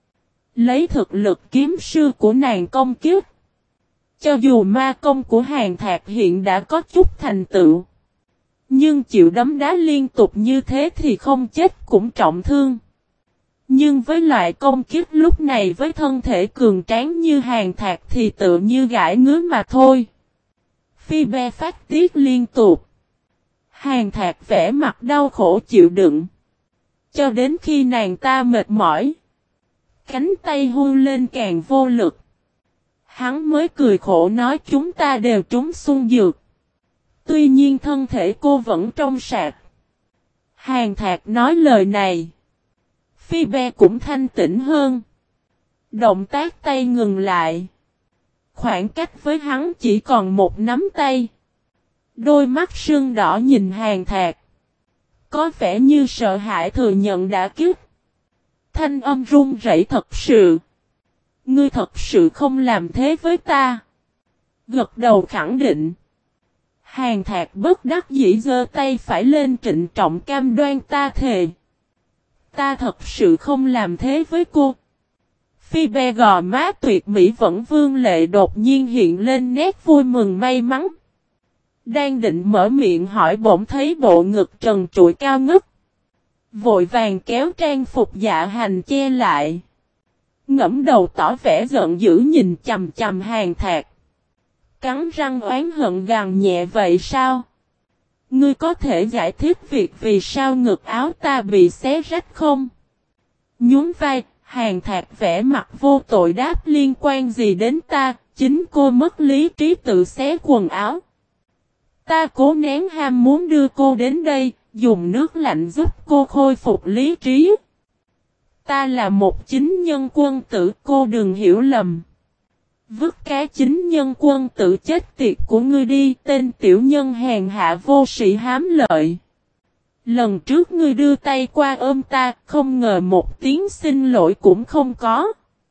lấy thực lực kiếm sư của nàng công kiếp. Cho dù ma công của Hàn Thạc hiện đã có chút thành tựu. Nhưng chịu đấm đá liên tục như thế thì không chết cũng trọng thương. Nhưng với loại công kiếp lúc này với thân thể cường tráng như Hàn Thạc thì tự như gãi ngứa mà thôi. Phi Be phát tiết liên tục. Hàn Thạc vẻ mặt đau khổ chịu đựng. Cho đến khi nàng ta mệt mỏi. Cánh tay hun lên càng vô lực. Hắn mới cười khổ nói chúng ta đều trúng xuân dược. Tuy nhiên thân thể cô vẫn trong sạch. Hàn Thạc nói lời này. Phi Be cũng thanh tĩnh hơn. Động tác tay ngừng lại. Khoảng cách với hắn chỉ còn một nắm tay. Đôi mắt sưng đỏ nhìn Hàn Thạc. Có vẻ như sợ hãi thừa nhận đã kiếp. Thanh âm run rẩy thật sự. Ngươi thật sự không làm thế với ta. Gật đầu khẳng định. Hàn Thạc bất đắc dĩ giơ tay phải lên trịnh trọng cam đoan ta thề. Ta thật sự không làm thế với cô. Phi Be gò má tuyệt mỹ vẫn vương lệ đột nhiên hiện lên nét vui mừng may mắn. Đang định mở miệng hỏi bỗng thấy bộ ngực trần trụi cao ngất. Vội vàng kéo trang phục dạ hành che lại. Ngẫm đầu tỏ vẻ giận dữ nhìn chằm chằm Hàn Thạc. Cắn răng oán hận gằn nhẹ vậy sao? Ngươi có thể giải thích việc vì sao ngực áo ta bị xé rách không? Nhún vai, Hàn Thạc vẻ mặt vô tội đáp liên quan gì đến ta, chính cô mất lý trí tự xé quần áo. Ta cố nén ham muốn đưa cô đến đây, dùng nước lạnh giúp cô khôi phục lý trí. Ta là một chính nhân quân tử, cô đừng hiểu lầm. Vứt cái chính nhân quân tử chết tiệt của ngươi đi, tên tiểu nhân hèn hạ vô sĩ hám lợi. Lần trước ngươi đưa tay qua ôm ta, không ngờ một tiếng xin lỗi cũng không có.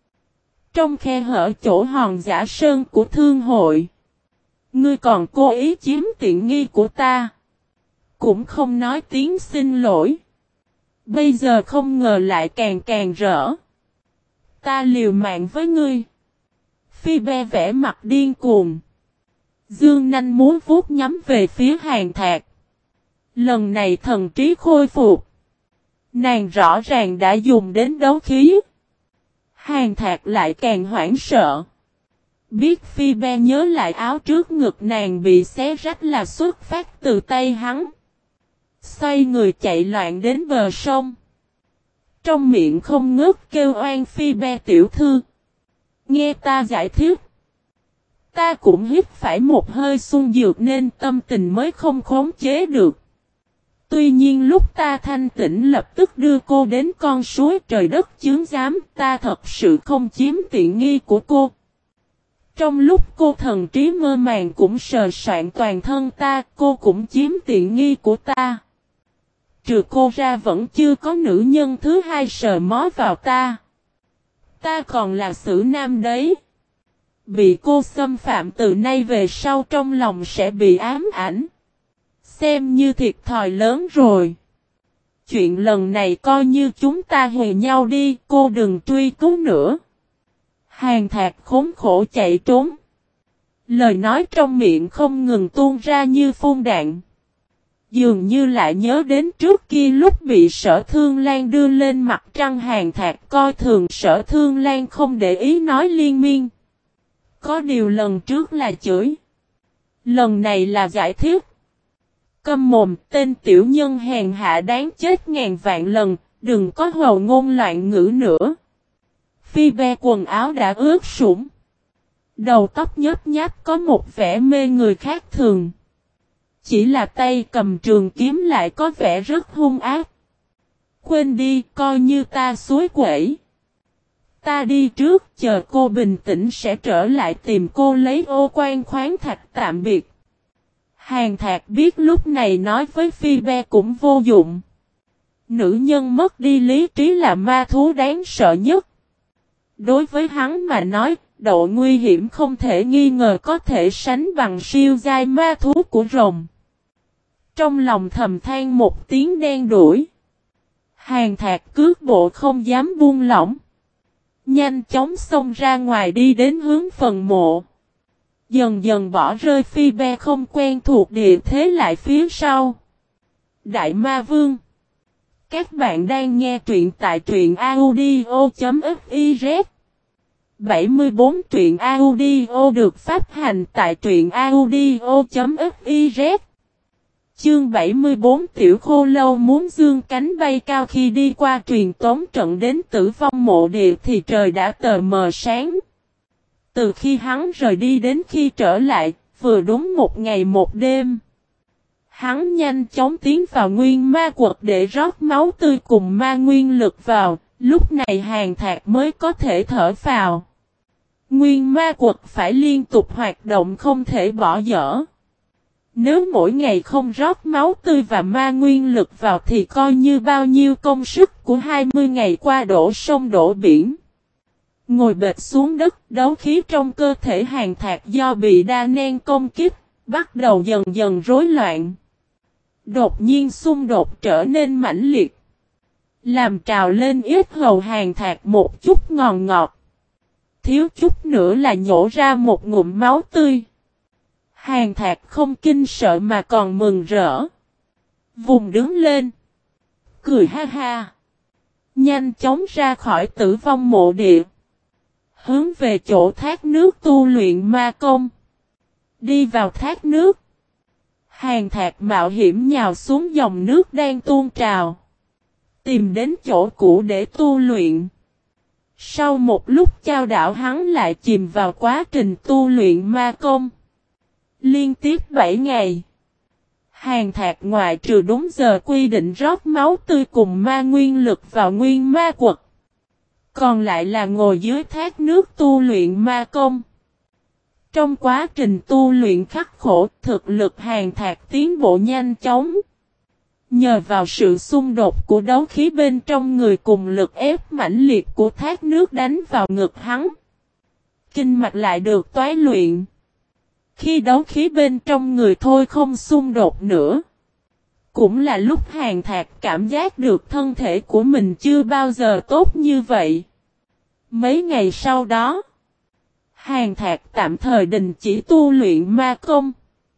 Trong khe hở chỗ hòn giả sơn của thương hội, ngươi còn cố ý chiếm tiện nghi của ta. Cũng không nói tiếng xin lỗi. Bây giờ không ngờ lại càng rỡ. Ta liều mạng với ngươi. Phi Be vẽ mặt điên cuồng. Dương nanh muốn vuốt nhắm về phía Hàn Thạc. Lần này thần trí khôi phục. Nàng rõ ràng đã dùng đến đấu khí. Hàn Thạc lại càng hoảng sợ. Biết Phi Be nhớ lại áo trước ngực nàng bị xé rách là xuất phát từ tay hắn. Xoay người chạy loạn đến bờ sông. Trong miệng không ngớt kêu oan Phi Be tiểu thư. Nghe ta giải thích. Ta cũng hít phải một hơi xuân dược nên tâm tình mới không khống chế được. Tuy nhiên lúc ta thanh tỉnh lập tức đưa cô đến con suối trời đất chướng giám, ta thật sự không chiếm tiện nghi của cô. Trong lúc cô thần trí mơ màng cũng sờ soạn toàn thân ta, cô cũng chiếm tiện nghi của ta. Trừ cô ra vẫn chưa có nữ nhân thứ hai sờ mó vào ta. Ta còn là xử nam đấy. Bị cô xâm phạm từ nay về sau trong lòng sẽ bị ám ảnh. Xem như thiệt thòi lớn rồi. Chuyện lần này coi như chúng ta hề nhau đi, cô đừng truy cứu nữa. Hàn Thạc khốn khổ chạy trốn. Lời nói trong miệng không ngừng tuôn ra như phun đạn. Dường như lại nhớ đến trước kia lúc bị Sở Thương Lan đưa lên mặt trăng. Hàn Thạc coi thường Sở Thương Lan không để ý nói liên miên. Có điều lần trước là chửi. Lần này là giải thích. Câm mồm, tên tiểu nhân hèn hạ đáng chết ngàn vạn lần, đừng có hầu ngôn loạn ngữ nữa. Phi Be quần áo đã ướt sũng. Đầu tóc nhấp nháp có một vẻ mê người khác thường. Chỉ là tay cầm trường kiếm lại có vẻ rất hung ác. Quên đi, coi như ta xối quẩy. Ta đi trước, chờ cô bình tĩnh sẽ trở lại tìm cô lấy ô quan khoáng thạch tạm biệt. Hàn Thạc biết lúc này nói với Phi Be cũng vô dụng. Nữ nhân mất đi lý trí là ma thú đáng sợ nhất. Đối với hắn mà nói, độ nguy hiểm không thể nghi ngờ có thể sánh bằng siêu giai ma thú của rồng. Trong lòng thầm than một tiếng đen đuổi. Hàn Thạc cước bộ không dám buông lỏng. Nhanh chóng xông ra ngoài đi đến hướng phần mộ. Dần dần bỏ rơi Phi Be không quen thuộc địa thế lại phía sau. Đại Ma Vương. Các bạn đang nghe truyện tại truyện audio.fiz. 74 truyện audio được phát hành tại truyện audio.fiz. Chương 74 Tiểu Khô Lâu muốn dương cánh bay cao. Khi đi qua truyền tống trận đến Tử Vong Mộ Địa thì trời đã tờ mờ sáng. Từ khi hắn rời đi đến khi trở lại, vừa đúng một ngày một đêm. Hắn nhanh chóng tiến vào nguyên ma quật để rót máu tươi cùng ma nguyên lực vào, lúc này Hàn Thạc mới có thể thở phào. Nguyên ma quật phải liên tục hoạt động không thể bỏ dở. Nếu mỗi ngày không rót máu tươi và ma nguyên lực vào thì coi như bao nhiêu công sức của 20 ngày qua đổ sông đổ biển. Ngồi bệt xuống đất, đấu khí trong cơ thể Hàn Thạc do bị đa nen công kích, bắt đầu dần dần rối loạn. Đột nhiên xung đột trở nên mãnh liệt. Làm trào lên yết hầu Hàn Thạc một chút ngọt ngọt. Thiếu chút nữa là nhổ ra một ngụm máu tươi. Hàn Thạc không kinh sợ mà còn mừng rỡ. Vùng đứng lên. Cười ha ha. Nhanh chóng ra khỏi Tử Vong Mộ Địa. Hướng về chỗ thác nước tu luyện ma công. Đi vào thác nước. Hàn Thạc mạo hiểm nhào xuống dòng nước đang tuôn trào. Tìm đến chỗ cũ để tu luyện. Sau một lúc chao đảo hắn lại chìm vào quá trình tu luyện ma công. Liên tiếp 7 ngày. Hàn Thạc ngoại trừ đúng giờ quy định rót máu tươi cùng ma nguyên lực vào nguyên ma quật. Còn lại là ngồi dưới thác nước tu luyện ma công. Trong quá trình tu luyện khắc khổ, thực lực Hàn Thạc tiến bộ nhanh chóng. Nhờ vào sự xung đột của đấu khí bên trong người cùng lực ép mãnh liệt của thác nước đánh vào ngực hắn. Kinh mạch lại được toái luyện. Khi đấu khí bên trong người thôi không xung đột nữa. Cũng là lúc Hàn Thạc cảm giác được thân thể của mình chưa bao giờ tốt như vậy. Mấy ngày sau đó, Hàn Thạc tạm thời đình chỉ tu luyện ma công.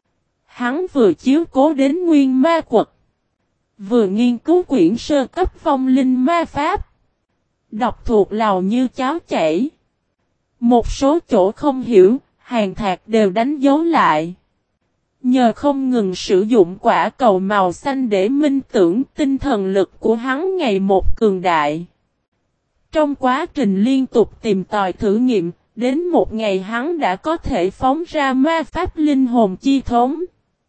Hắn vừa chiếu cố đến nguyên ma quật, vừa nghiên cứu quyển sơ cấp vong linh ma pháp. Đọc thuộc lòng như cháo chảy. Một số chỗ không hiểu, Hàn Thạc đều đánh dấu lại. Nhờ không ngừng sử dụng quả cầu màu xanh để minh tưởng, tinh thần lực của hắn ngày một cường đại. Trong quá trình liên tục tìm tòi thử nghiệm, đến một ngày hắn đã có thể phóng ra ma pháp linh hồn chi thống.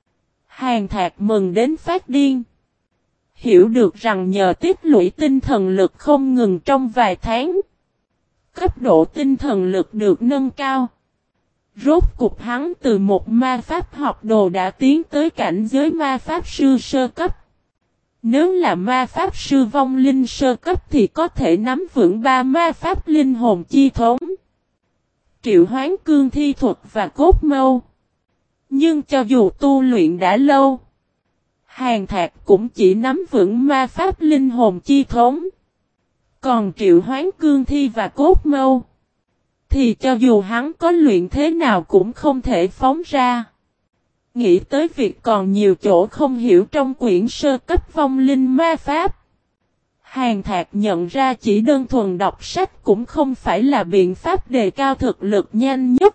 Hàn Thạc mừng đến phát điên. Hiểu được rằng nhờ tích lũy tinh thần lực không ngừng trong vài tháng, cấp độ tinh thần lực được nâng cao. Rốt cục hắn từ một ma pháp học đồ đã tiến tới cảnh giới ma pháp sư sơ cấp. Nếu là ma pháp sư vong linh sơ cấp thì có thể nắm vững 3 ma pháp linh hồn chi thống, triệu hoán cương thi thuật và cốt mâu. Nhưng cho dù tu luyện đã lâu, Hàn Thạc cũng chỉ nắm vững ma pháp linh hồn chi thống. Còn triệu hoán cương thi và cốt mâu thì cho dù hắn có luyện thế nào cũng không thể phóng ra. Nghĩ tới việc còn nhiều chỗ không hiểu trong quyển sơ cấp vong linh ma pháp, Hàn Thạc nhận ra chỉ đơn thuần đọc sách cũng không phải là biện pháp đề cao thực lực nhanh nhất.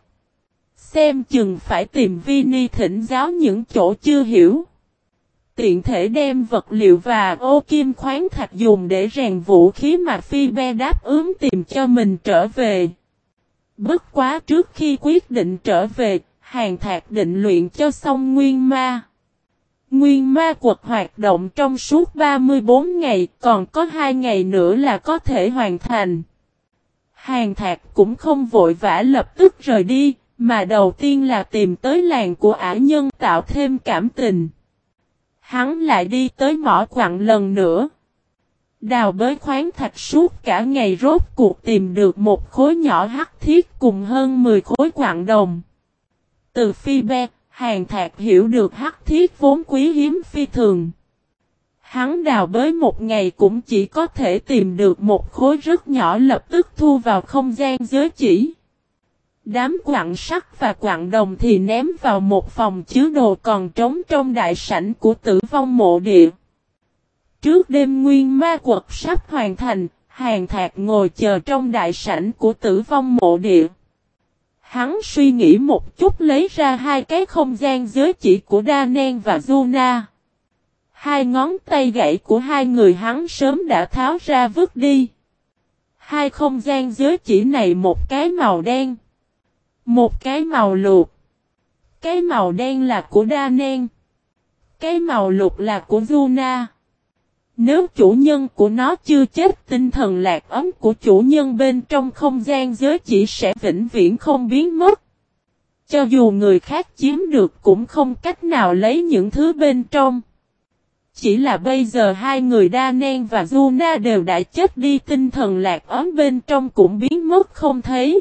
Xem chừng phải tìm Vini thỉnh giáo những chỗ chưa hiểu. Tiện thể đem vật liệu và ô kim khoáng thạch dùng để rèn vũ khí mà Phi-be đáp ứng tìm cho mình trở về. Bất quá trước khi quyết định trở về, Hàn Thạc định luyện cho xong nguyên ma. Nguyên ma quật hoạt động trong suốt 34 ngày, còn có 2 ngày nữa là có thể hoàn thành. Hàn Thạc cũng không vội vã lập tức rời đi, mà đầu tiên là tìm tới làng của ả nhân tạo thêm cảm tình. Hắn lại đi tới mỏ quặng lần nữa. Đào bới khoáng thạch suốt cả ngày rốt cuộc tìm được một khối nhỏ hắc thiết cùng hơn 10 khối quặng đồng. Từ Phi-be, Hàn Thạc hiểu được hắc thiết vốn quý hiếm phi thường. Hắn đào bới một ngày cũng chỉ có thể tìm được một khối rất nhỏ lập tức thu vào không gian giới chỉ. Đám quặng sắt và quặng đồng thì ném vào một phòng chứa đồ còn trống trong đại sảnh của Tử Vong Mộ Địa. Trước đêm nguyên ma quật sắp hoàn thành, Hàn Thạc ngồi chờ trong đại sảnh của Tử Vong Mộ Địa. Hắn suy nghĩ một chút lấy ra 2 cái không gian giới chỉ của Danen và Yuna. 2 ngón tay gãy của 2 người hắn sớm đã tháo ra vứt đi. 2 không gian giới chỉ này một cái màu đen, một cái màu lục. Cái màu đen là của Danen, cái màu lục là của Yuna. Nếu chủ nhân của nó chưa chết, tinh thần lạc ấm của chủ nhân bên trong không gian giới chỉ sẽ vĩnh viễn không biến mất. Cho dù người khác chiếm được cũng không cách nào lấy những thứ bên trong. Chỉ là bây giờ 2 người Danen và Yuna đều đã chết đi, tinh thần lạc ấm bên trong cũng biến mất không thấy.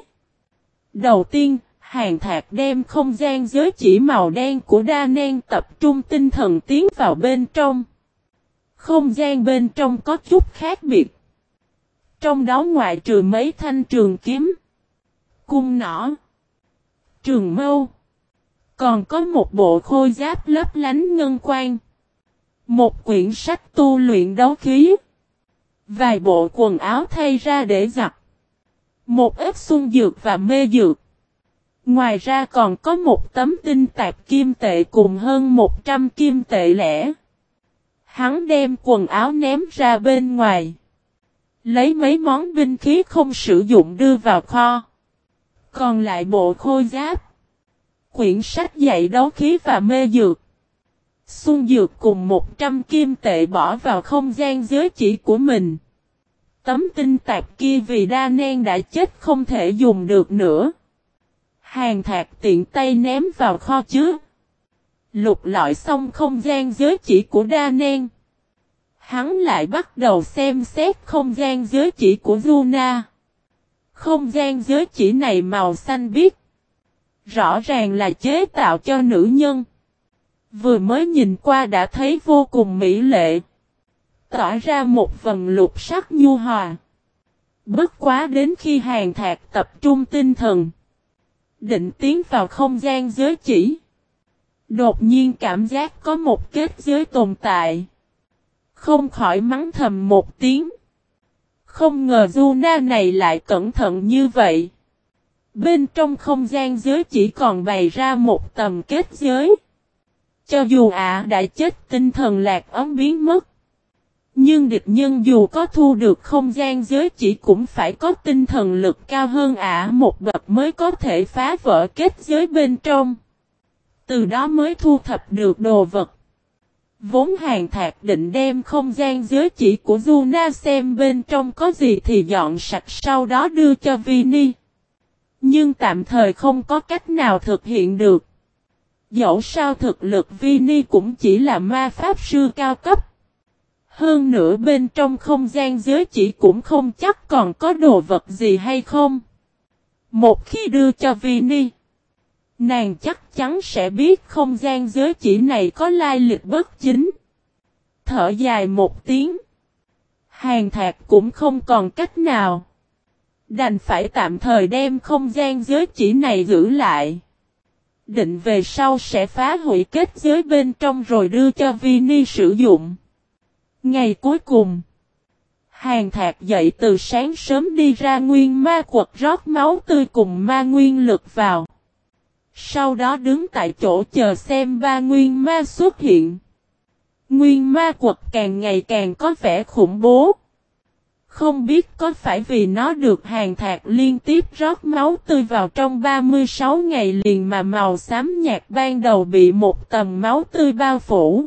Đầu tiên, Hàn Thạc đem không gian giới chỉ màu đen của Danen tập trung tinh thần tiến vào bên trong. Không gian bên trong có chút khác biệt. Trong đó ngoại trừ mấy thanh trường kiếm, cung nỏ, trường mâu, còn có một bộ khôi giáp lấp lánh ngân quang, một quyển sách tu luyện đấu khí, vài bộ quần áo thay ra để giặt, một ít xuân dược và mê dược. Ngoài ra còn có một tấm tinh tạp kim tệ cùng hơn 100 kim tệ lẻ. Hắn đem quần áo ném ra bên ngoài, lấy mấy món binh khí không sử dụng đưa vào kho. Còn lại bộ khôi giáp, quyển sách dạy đấu khí và mê dược, xuân dược cùng 100 kim tệ bỏ vào không gian giới chỉ của mình. Tấm tinh tạp kia vì Danen đã chết không thể dùng được nữa. Hàn Thạc tiện tay ném vào kho chứa. Lục lọi xong không gian giới chỉ của Danen, hắn lại bắt đầu xem xét không gian giới chỉ của Yuna. Không gian giới chỉ này màu xanh biếc, rõ ràng là chế tạo cho nữ nhân. Vừa mới nhìn qua đã thấy vô cùng mỹ lệ, tỏa ra một vầng lục sắc nhu hòa. Bất quá đến khi Hàn Thạc tập trung tinh thần, định tiến vào không gian giới chỉ. Đột nhiên cảm giác có một kết giới tồn tại. Không khỏi mắng thầm một tiếng. Không ngờ Yuna này lại cẩn thận như vậy. Bên trong không gian giới chỉ còn bày ra một tầm kết giới. Cho dù ả đã chết tinh thần lạc ấm biến mất. Nhưng địch nhân dù có thu được không gian giới chỉ cũng phải có tinh thần lực cao hơn ả một bậc mới có thể phá vỡ kết giới bên trong. Từ đó mới thu thập được đồ vật. Vốn Hàn Thạc định đem không gian giới chỉ của Yuna xem bên trong có gì thì dọn sạch sau đó đưa cho Vini. Nhưng tạm thời không có cách nào thực hiện được. Dẫu sao thực lực Vini cũng chỉ là ma pháp sư cao cấp. Hơn nữa bên trong không gian giới chỉ cũng không chắc còn có đồ vật gì hay không. Một khi đưa cho Vini, nàng chắc chắn sẽ biết không gian giới chỉ này có lai lịch bất chính. Thở dài một tiếng. Hàn Thạc cũng không còn cách nào. Đành phải tạm thời đem không gian giới chỉ này giữ lại. Định về sau sẽ phá hủy kết giới bên trong rồi đưa cho Vini sử dụng. Ngày cuối cùng, Hàn Thạc dậy từ sáng sớm đi ra nguyên ma quật rót máu tươi cùng ma nguyên lực vào. Sau đó đứng tại chỗ chờ xem ba nguyên ma xuất hiện. Nguyên ma quật càng ngày càng có vẻ khủng bố. Không biết có phải vì nó được Hàn Thạc liên tiếp rót máu tươi vào trong 36 ngày liền mà màu xám nhạt ban đầu bị một tầng máu tươi bao phủ.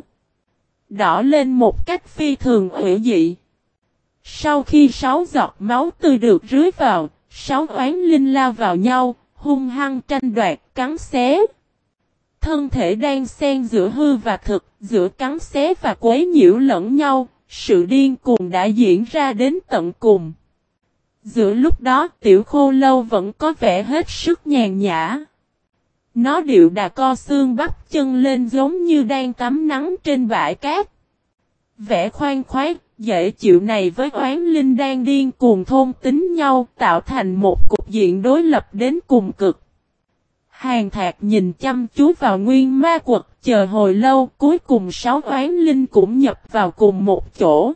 Đỏ lên một cách phi thường hủy dị. Sau khi 6 giọt máu tươi được rưới vào, 6 oán linh lao vào nhau, hung hăng tranh đoạt cắn xé. Thân thể đang xen giữa hư và thực, giữa cắn xé và quấy nhiễu lẫn nhau, sự điên cuồng đã diễn ra đến tận cùng. Giữa lúc đó tiểu khô lâu vẫn có vẻ hết sức nhàn nhã. Nó điệu đà co xương bắp chân lên giống như đang tắm nắng trên bãi cát. Vẻ khoan khoái, dễ chịu này với oán linh đang điên cuồng thôn tính nhau tạo thành một cục diện đối lập đến cùng cực. Hàn Thạc nhìn chăm chú vào nguyên ma quật chờ hồi lâu cuối cùng 6 oán linh cũng nhập vào cùng một chỗ.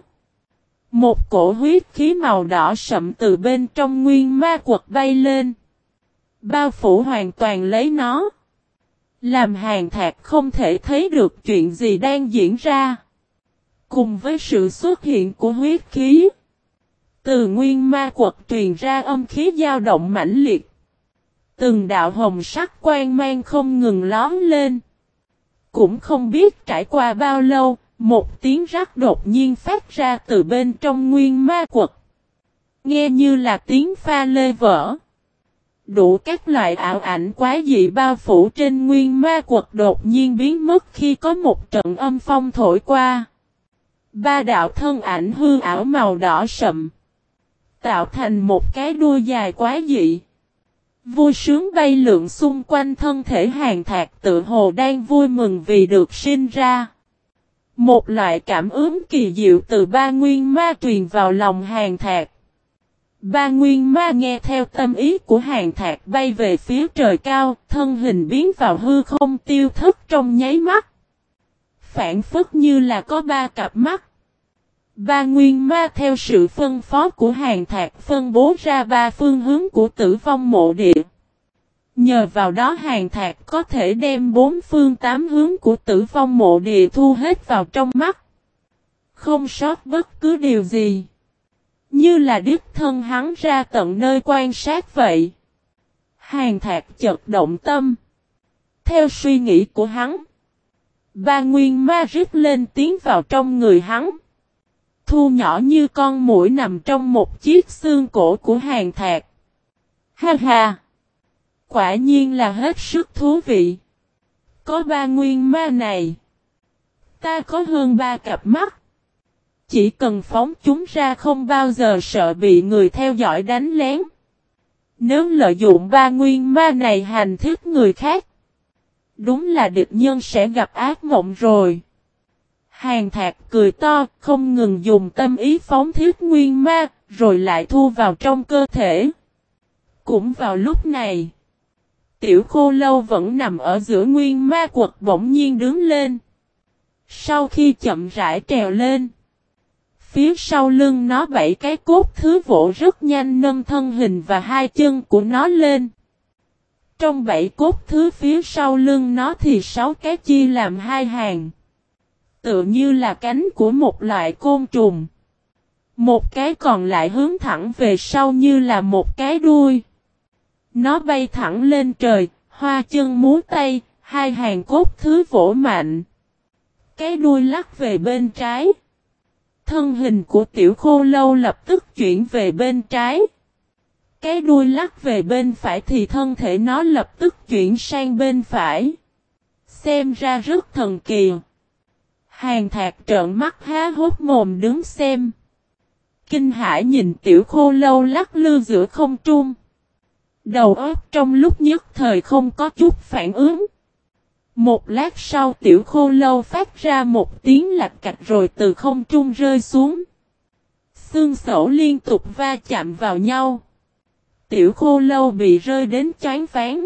Một cổ huyết khí màu đỏ sậm từ bên trong nguyên ma quật bay lên. Bao phủ hoàn toàn lấy nó. Làm Hàn Thạc không thể thấy được chuyện gì đang diễn ra. Cùng với sự xuất hiện của huyết khí. Từ nguyên ma quật truyền ra âm khí dao động mãnh liệt. Từng đạo hồng sắc quang mang không ngừng lóm lên. Cũng không biết trải qua bao lâu, một tiếng rắc đột nhiên phát ra từ bên trong nguyên ma quật. Nghe như là tiếng pha lê vỡ. Đủ các loại ảo ảnh quá dị bao phủ trên nguyên ma quật đột nhiên biến mất khi có một trận âm phong thổi qua. 3 đạo thân ảnh hư ảo màu đỏ sậm. Tạo thành một cái đuôi dài quá dị. Vui sướng bay lượn xung quanh thân thể Hàn Thạc tự hồ đang vui mừng vì được sinh ra. Một loại cảm ứng kỳ diệu từ ba nguyên ma truyền vào lòng Hàn Thạc. Ba nguyên ma nghe theo tâm ý của Hàn Thạc bay về phía trời cao, thân hình biến vào hư không tiêu thất trong nháy mắt. Phản phất như là có 3 cặp mắt. Ba nguyên ma theo sự phân phó của Hàn Thạc phân bố ra 3 phương hướng của Tử Vong Mộ Địa. Nhờ vào đó Hàn Thạc có thể đem 4 phương 8 hướng của Tử Vong Mộ Địa thu hết vào trong mắt. Không sót bất cứ điều gì. Như là đích thân hắn ra tận nơi quan sát vậy. Hàn Thạc chợt động tâm. Theo suy nghĩ của hắn, 3 nguyên ma rít lên tiến vào trong người hắn. Thu nhỏ như con muỗi nằm trong một chiếc xương cổ của Hàn Thạc. Ha ha! Quả nhiên là hết sức thú vị. Có 3 nguyên ma này. Ta có hơn 3 cặp mắt. Chỉ cần phóng chúng ra không bao giờ sợ bị người theo dõi đánh lén. Nếu lợi dụng 3 nguyên ma này hành thích người khác. Đúng là địch nhân sẽ gặp ác mộng rồi. Hàn Thạc cười to, không ngừng dùng tâm ý phóng thiết nguyên ma, rồi lại thu vào trong cơ thể. Cũng vào lúc này, Tiểu Khô Lâu vẫn nằm ở giữa nguyên ma quật bỗng nhiên đứng lên. Sau khi chậm rãi trèo lên, phía sau lưng nó 7 cái cốt thứ vỗ rất nhanh nâng thân hình và 2 chân của nó lên. Trong 7 cốt thứ phía sau lưng nó thì 6 cái chia làm 2 hàng. Tựa như là cánh của một loại côn trùng. Một cái còn lại hướng thẳng về sau như là một cái đuôi. Nó bay thẳng lên trời, hoa chân múa tay, 2 hàng cốt thứ vỗ mạnh. Cái đuôi lắc về bên trái. Thân hình của Tiểu Khô Lâu lập tức chuyển về bên trái. Cái đuôi lắc về bên phải thì thân thể nó lập tức chuyển sang bên phải. Xem ra rất thần kỳ. Hàn Thạc trợn mắt há hốc mồm đứng xem. Kinh hãi nhìn Tiểu Khô Lâu lắc lư giữa không trung. Đầu óc trong lúc nhất thời không có chút phản ứng. Một lát sau Tiểu Khô Lâu phát ra một tiếng lạch cạch rồi từ không trung rơi xuống. Xương sẩu liên tục va chạm vào nhau. Tiểu Khô Lâu bị rơi đến choáng váng.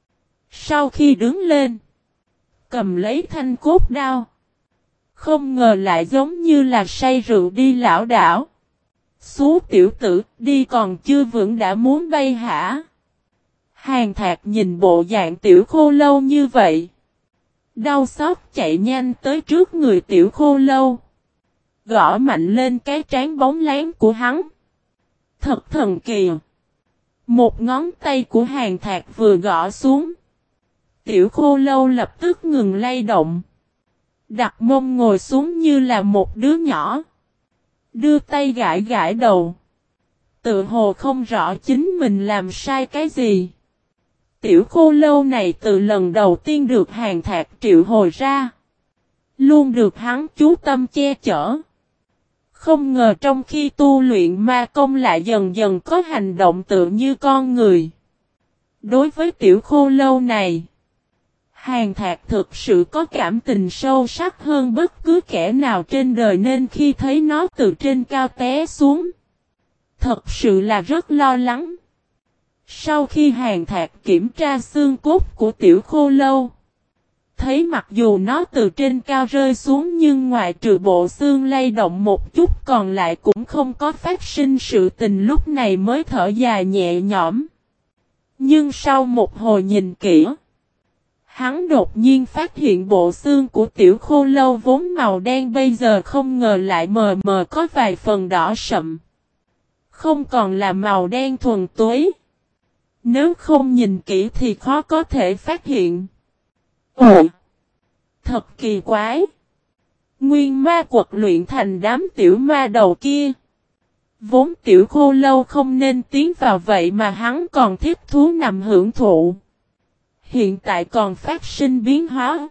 Sau khi đứng lên, cầm lấy thanh cốt đao. Không ngờ lại giống như là say rượu đi lảo đảo. Xú tiểu tử, đi còn chưa vững đã muốn bay hả? Hàn Thạc nhìn bộ dạng Tiểu Khô Lâu như vậy. Đau xót chạy nhanh tới trước người Tiểu Khô Lâu. Gõ mạnh lên cái trán bóng láng của hắn. Thật thần kỳ. Một ngón tay của Hàn Thạc vừa gõ xuống. Tiểu Khô Lâu lập tức ngừng lay động. Đặt mông ngồi xuống như là một đứa nhỏ. Đưa tay gãi gãi đầu. Tự hồ không rõ chính mình làm sai cái gì. Tiểu Khô Lâu này từ lần đầu tiên được Hàn Thạc triệu hồi ra. Luôn được hắn chú tâm che chở. Không ngờ trong khi tu luyện ma công lại dần dần có hành động tự như con người. Đối với Tiểu Khô Lâu này, Hàn Thạc thực sự có cảm tình sâu sắc hơn bất cứ kẻ nào trên đời nên khi thấy nó từ trên cao té xuống, thật sự là rất lo lắng. Sau khi Hàn Thạc kiểm tra xương cốt của Tiểu Khô Lâu, thấy mặc dù nó từ trên cao rơi xuống nhưng ngoại trừ bộ xương lay động một chút còn lại cũng không có phát sinh sự tình, lúc này mới thở dài nhẹ nhõm. Nhưng sau một hồi nhìn kỹ, hắn đột nhiên phát hiện bộ xương của Tiểu Khô Lâu vốn màu đen bây giờ không ngờ lại mờ mờ có vài phần đỏ sậm. Không còn là màu đen thuần túy. Nếu không nhìn kỹ thì khó có thể phát hiện. Ồ! Thật kỳ quái! Nguyên ma quật luyện thành đám tiểu ma đầu kia. Vốn Tiểu Khô Lâu không nên tiến vào vậy mà hắn còn thích thú nằm hưởng thụ. Hiện tại còn phát sinh biến hóa.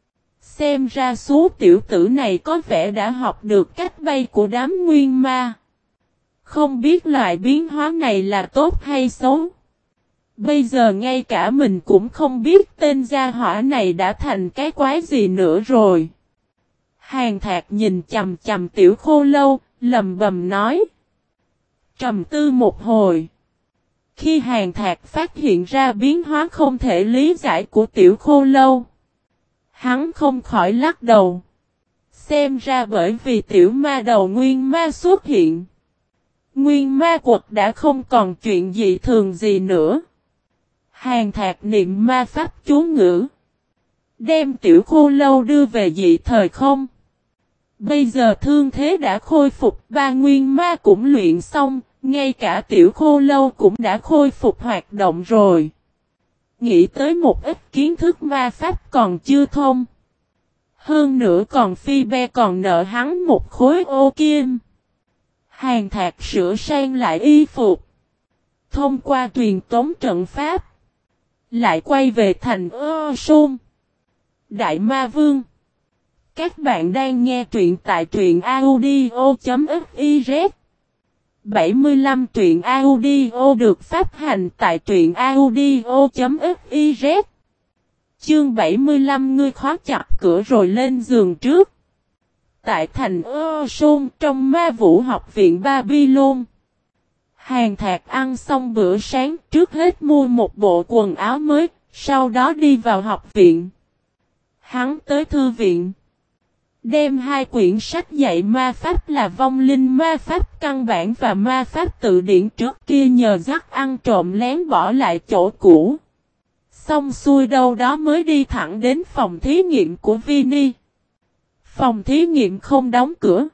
Xem ra số tiểu tử này có vẻ đã học được cách bay của đám nguyên ma. Không biết loại biến hóa này là tốt hay xấu. Bây giờ ngay cả mình cũng không biết tên gia hỏa này đã thành cái quái gì nữa rồi. Hàn Thạc nhìn chằm chằm Tiểu Khô Lâu, lầm bầm nói. Trầm tư một hồi. Khi Hàn Thạc phát hiện ra biến hóa không thể lý giải của Tiểu Khô Lâu, hắn không khỏi lắc đầu. Xem ra bởi vì tiểu ma đầu nguyên ma xuất hiện, nguyên ma quật đã không còn chuyện dị thường gì nữa. Hàn Thạc niệm ma pháp chú ngữ, đem Tiểu Khô Lâu đưa về dị thời không. Bây giờ thương thế đã khôi phục, ba nguyên ma cũng luyện xong, ngay cả Tiểu Khô Lâu cũng đã khôi phục hoạt động rồi. Nghĩ tới một ít kiến thức ma pháp còn chưa thông. Hơn nữa còn Phi Be còn nợ hắn một khối ô kim. Hàn Thạc sửa sang lại y phục. Thông qua truyền tống trận pháp, lại quay về thành Sôn. Đại Ma Vương. Các bạn đang nghe truyện tại truyện audio.fiz. 75 truyện audio được phát hành tại truyện audio.fiz. Chương 75 ngươi khóa chặt cửa rồi lên giường trước. Tại thành Sôn trong Ma Vũ học viện Babylon. Hàng Thạc ăn xong bữa sáng trước hết mua một bộ quần áo mới, sau đó đi vào học viện. Hắn tới thư viện. Đem 2 quyển sách dạy ma pháp là Vong linh ma pháp căn bản và ma pháp tự điển trước kia nhờ dắt ăn trộm lén bỏ lại chỗ cũ. Xong xuôi đâu đó mới đi thẳng đến phòng thí nghiệm của Vinny. Phòng thí nghiệm không đóng cửa.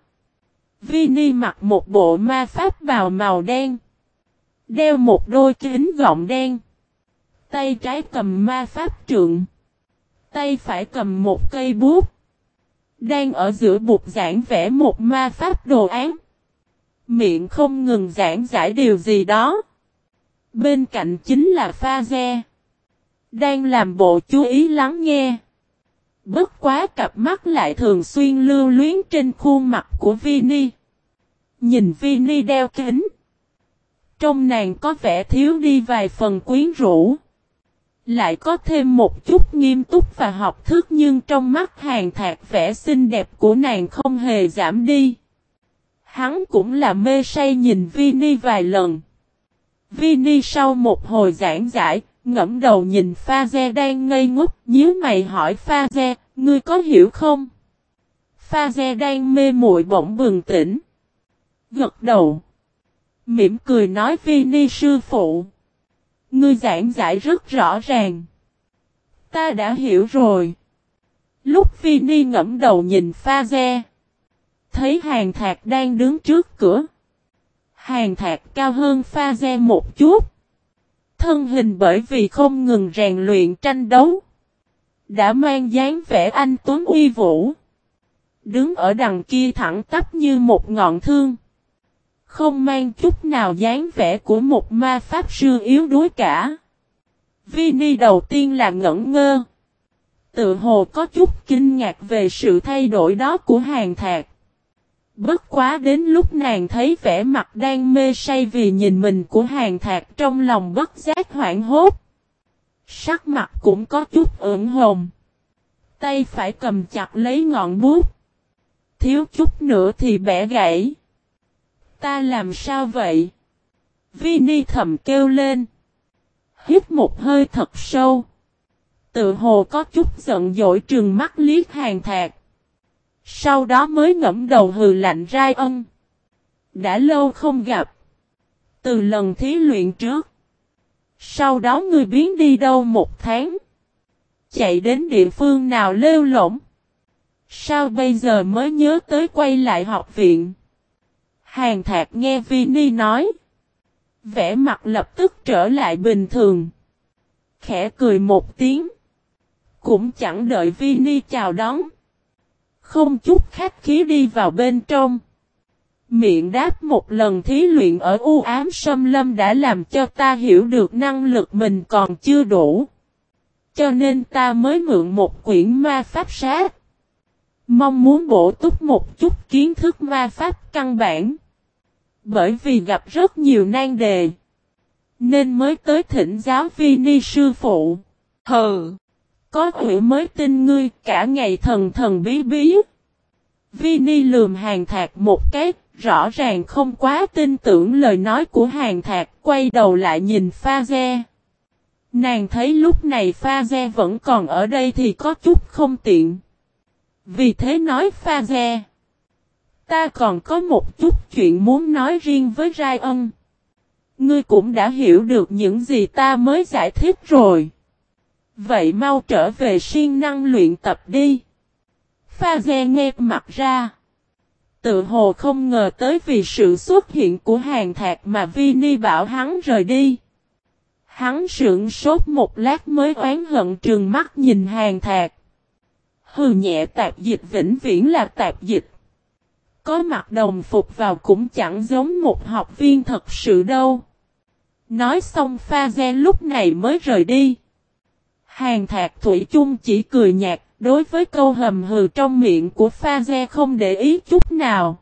Vinny mặc một bộ ma pháp bào màu đen. Đeo một đôi kính gọng đen. Tay trái cầm ma pháp trượng. Tay phải cầm một cây bút. Đang ở giữa bục giảng vẽ một ma pháp đồ án. Miệng không ngừng giảng giải điều gì đó. Bên cạnh chính là Pha-ze. Đang làm bộ chú ý lắng nghe. Bất quá cặp mắt lại thường xuyên lưu luyến trên khuôn mặt của Vinny. Nhìn Vinny đeo kính. Trong nàng có vẻ thiếu đi vài phần quyến rũ. Lại có thêm một chút nghiêm túc và học thức nhưng trong mắt Hàng Thạc vẻ xinh đẹp của nàng không hề giảm đi. Hắn cũng là mê say nhìn Vinny vài lần. Vinny sau một hồi giảng giải, ngẫm đầu nhìn Pha-ze đang ngây ngốc, nhíu mày hỏi Pha-ze, ngươi có hiểu không? Pha-ze đang mê muội bỗng bừng tỉnh. Gật đầu. Mỉm cười nói Vinny sư phụ. Ngươi giảng giải rất rõ ràng. Ta đã hiểu rồi. Lúc Vinny ngẫm đầu nhìn Pha-ze. Thấy Hàng Thạc đang đứng trước cửa. Hàng Thạc cao hơn Pha-ze một chút. Thân hình bởi vì không ngừng rèn luyện tranh đấu. Đã mang dáng vẻ anh tuấn uy vũ. Đứng ở đằng kia thẳng tắp như một ngọn thương. Không mang chút nào dáng vẻ của một ma pháp sư yếu đuối cả. Vinny đầu tiên là ngẩn ngơ. Tự hồ có chút kinh ngạc về sự thay đổi đó của Hàng Thạc. Bất quá đến lúc nàng thấy vẻ mặt đang mê say vì nhìn mình của Hàng Thạc trong lòng bất giác hoảng hốt. Sắc mặt cũng có chút ửng hồng. Tay phải cầm chặt lấy ngọn bút. Thiếu chút nữa thì bẻ gãy. Ta làm sao vậy? Vinny thầm kêu lên. Hít một hơi thật sâu. Tự hồ có chút giận dỗi trừng mắt liếc Hàng Thạc. Sau đó mới ngẫm đầu hừ lạnh rai ân. Đã lâu không gặp. Từ lần thí luyện trước. Sau đó ngươi biến đi đâu 1 tháng. Chạy đến địa phương nào lêu lổng. Sao bây giờ mới nhớ tới quay lại học viện? Hàng Thạc nghe Vinny nói. Vẻ mặt lập tức trở lại bình thường. Khẽ cười một tiếng. Cũng chẳng đợi Vinny chào đón. Không chút khách khí đi vào bên trong. Miệng đáp một lần thí luyện ở u ám xâm lâm đã làm cho ta hiểu được năng lực mình còn chưa đủ. Cho nên ta mới mượn một quyển ma pháp sát. Mong muốn bổ túc một chút kiến thức ma pháp căn bản. Bởi vì gặp rất nhiều nan đề. Nên mới tới thỉnh giáo Vinny sư phụ. Hừ. Có quỷ mới tin ngươi cả ngày thần thần bí bí. Vinny lườm Hàng Thạc một cái. Rõ ràng không quá tin tưởng lời nói của Hàng Thạc. Quay đầu lại nhìn Pha-ze. Nàng thấy lúc này Pha-ze vẫn còn ở đây thì có chút không tiện. Vì thế nói Pha-ze. Ta còn có một chút chuyện muốn nói riêng với Ryan. Ngươi cũng đã hiểu được những gì ta mới giải thích rồi. Vậy mau trở về siêng năng luyện tập đi. Pha-ze nghe mặt ra. Tự hồ không ngờ tới vì sự xuất hiện của Hàng Thạc mà Vinny bảo hắn rời đi. Hắn sững sốt một lát mới oán hận trừng mắt nhìn Hàng Thạc. Hừ nhẹ tạp dịch vĩnh viễn là tạp dịch. Có mặc đồng phục vào cũng chẳng giống một học viên thật sự đâu. Nói xong Pha-ze lúc này mới rời đi. Hàng Thạc thủy chung chỉ cười nhạt, đối với câu hầm hừ trong miệng của Pha-ze không để ý chút nào.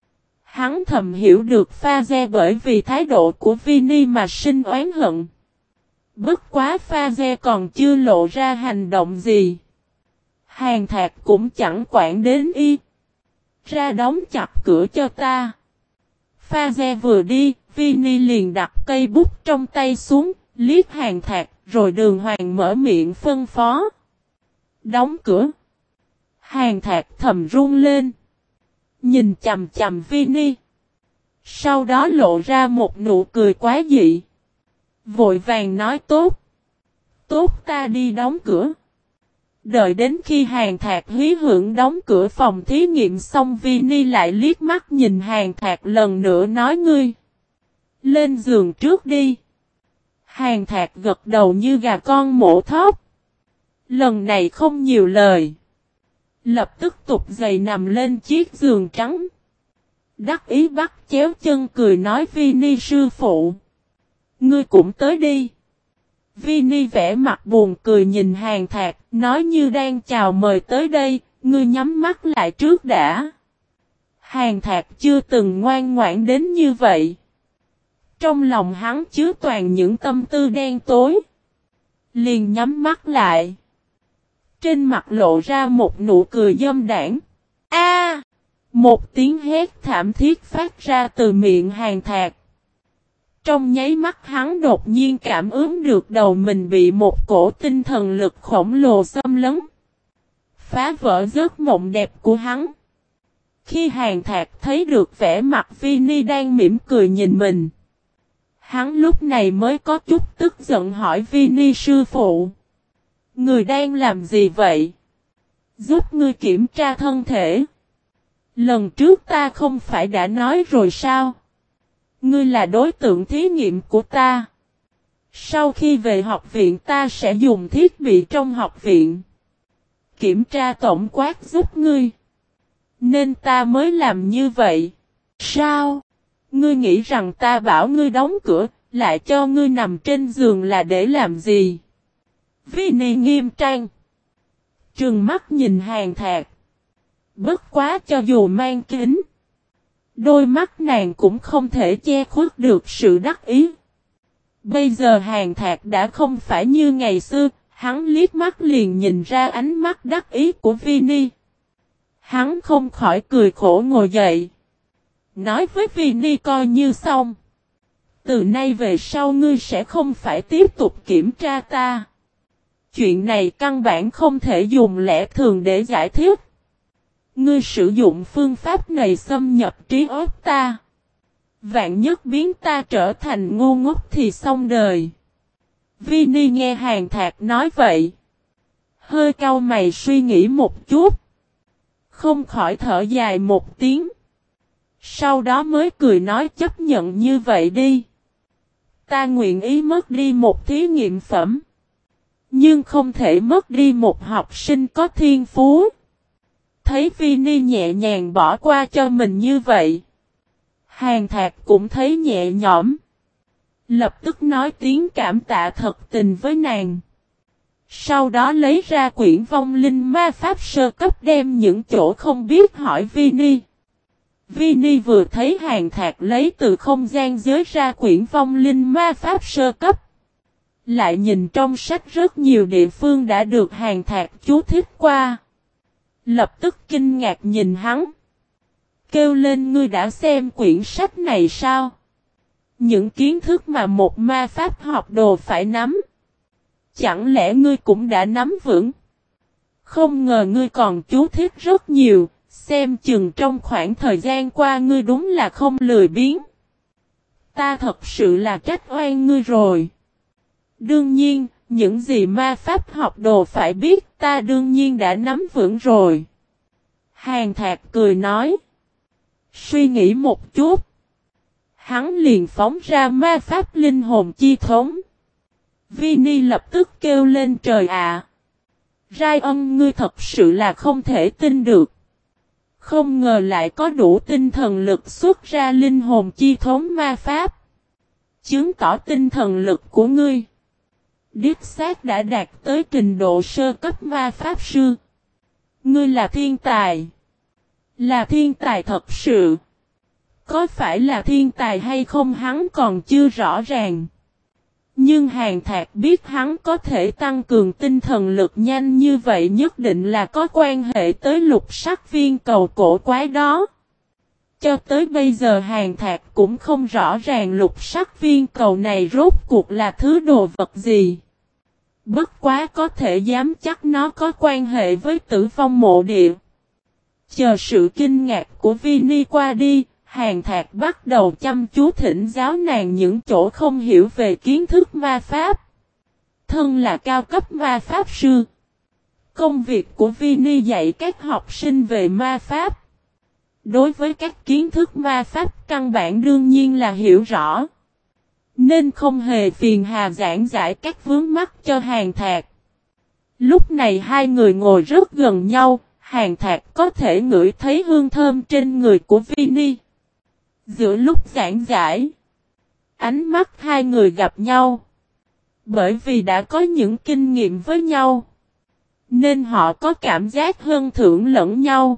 Hắn thầm hiểu được Pha-ze bởi vì thái độ của Vinny mà sinh oán hận. Bất quá Pha-ze còn chưa lộ ra hành động gì. Hàng Thạc cũng chẳng quản đến y. Ra đóng chặt cửa cho ta. Pha-ze vừa đi, Vini liền đặt cây bút trong tay xuống, liếc Hàn Thạc, rồi Đường Hoàng mở miệng phân phó. Đóng cửa. Hàn Thạc thầm run lên. Nhìn chầm chầm Vini. Sau đó lộ ra một nụ cười quá dị. Vội vàng nói tốt. Tốt, ta đi đóng cửa. Đợi đến khi Hàn Thạc hí hưởng đóng cửa phòng thí nghiệm xong, Vini lại liếc mắt nhìn Hàn Thạc lần nữa nói ngươi. Lên giường trước đi. Hàn Thạc gật đầu như gà con mổ thóc. Lần này không nhiều lời. Lập tức tục giày nằm lên chiếc giường trắng. Đắc ý bắt chéo chân cười nói Vini sư phụ. Ngươi cũng tới đi. Vini vẻ mặt buồn cười nhìn Hàn Thạc, nói như đang chào mời tới đây, ngươi nhắm mắt lại trước đã. Hàn Thạc chưa từng ngoan ngoãn đến như vậy. Trong lòng hắn chứa toàn những tâm tư đen tối. Liền nhắm mắt lại. Trên mặt lộ ra một nụ cười dâm đảng. A! Một tiếng hét thảm thiết phát ra từ miệng Hàn Thạc. Trong nháy mắt hắn đột nhiên cảm ứng được đầu mình bị một cổ tinh thần lực khổng lồ xâm lấn. Phá vỡ giấc mộng đẹp của hắn. Khi Hàn Thạc thấy được vẻ mặt Vini đang mỉm cười nhìn mình. Hắn lúc này mới có chút tức giận hỏi Vini sư phụ. Người đang làm gì vậy? Giúp ngươi kiểm tra thân thể. Lần trước ta không phải đã nói rồi sao? Ngươi là đối tượng thí nghiệm của ta. Sau khi về học viện ta sẽ dùng thiết bị trong học viện. Kiểm tra tổng quát giúp ngươi. Nên ta mới làm như vậy. Sao? Ngươi nghĩ rằng ta bảo ngươi đóng cửa, lại cho ngươi nằm trên giường là để làm gì? Vini nghiêm trang. Trừng mắt nhìn Hàn Thạc. Bất quá cho dù mang kính. Đôi mắt nàng cũng không thể che khuất được sự đắc ý. Bây giờ Hàn Thạc đã không phải như ngày xưa, hắn liếc mắt liền nhìn ra ánh mắt đắc ý của Vini. Hắn không khỏi cười khổ ngồi dậy. Nói với Vini coi như xong. Từ nay về sau ngươi sẽ không phải tiếp tục kiểm tra ta. Chuyện này căn bản không thể dùng lẽ thường để giải thích. Ngươi sử dụng phương pháp này xâm nhập trí óc ta. Vạn nhất biến ta trở thành ngu ngốc thì xong đời. Vini nghe Hàn Thạc nói vậy. Hơi cau mày suy nghĩ một chút. Không khỏi thở dài một tiếng. Sau đó mới cười nói chấp nhận như vậy đi. Ta nguyện ý mất đi một thí nghiệm phẩm. Nhưng không thể mất đi một học sinh có thiên phú. Thấy Vini nhẹ nhàng bỏ qua cho mình như vậy. Hàn Thạc cũng thấy nhẹ nhõm. Lập tức nói tiếng cảm tạ thật tình với nàng. Sau đó lấy ra quyển vong linh ma pháp sơ cấp đem những chỗ không biết hỏi Vini. Vini vừa thấy Hàn Thạc lấy từ không gian giới ra quyển vong linh ma pháp sơ cấp. Lại nhìn trong sách rất nhiều địa phương đã được Hàn Thạc chú thích qua. Lập tức kinh ngạc nhìn hắn. Kêu lên ngươi đã xem quyển sách này sao? Những kiến thức mà một ma pháp học đồ phải nắm. Chẳng lẽ ngươi cũng đã nắm vững? Không ngờ ngươi còn chú thích rất nhiều. Xem chừng trong khoảng thời gian qua ngươi đúng là không lười biếng. Ta thật sự là trách oan ngươi rồi. Đương nhiên, những gì ma pháp học đồ phải biết ta đương nhiên đã nắm vững rồi. Hàn Thạc cười nói. Suy nghĩ một chút. Hắn liền phóng ra ma pháp linh hồn chi thống. Vini lập tức kêu lên trời ạ. Ryan ngươi thật sự là không thể tin được. Không ngờ lại có đủ tinh thần lực xuất ra linh hồn chi thống ma pháp. Chứng tỏ tinh thần lực của ngươi. Đích xác đã đạt tới trình độ sơ cấp ma pháp sư. Ngươi là thiên tài. Là thiên tài thật sự. Có phải là thiên tài hay không hắn còn chưa rõ ràng. Nhưng Hàn Thạc biết hắn có thể tăng cường tinh thần lực nhanh như vậy nhất định là có quan hệ tới lục sắc viên cầu cổ quái đó. Cho tới bây giờ Hàn Thạc cũng không rõ ràng lục sắc viên cầu này rốt cuộc là thứ đồ vật gì. Bất quá có thể dám chắc nó có quan hệ với Tử Vong Mộ Địa. Chờ sự kinh ngạc của Vini qua đi, Hàn Thạc bắt đầu chăm chú thỉnh giáo nàng những chỗ không hiểu về kiến thức ma pháp. Thân là cao cấp ma pháp sư. Công việc của Vini dạy các học sinh về ma pháp. Đối với các kiến thức ma pháp căn bản đương nhiên là hiểu rõ. Nên không hề phiền hà giảng giải các vướng mắc cho Hàn Thạc. Lúc này hai người ngồi rất gần nhau, Hàn Thạc có thể ngửi thấy hương thơm trên người của Vini. Giữa lúc giảng giải, ánh mắt hai người gặp nhau. Bởi vì đã có những kinh nghiệm với nhau, nên họ có cảm giác hơn thưởng lẫn nhau.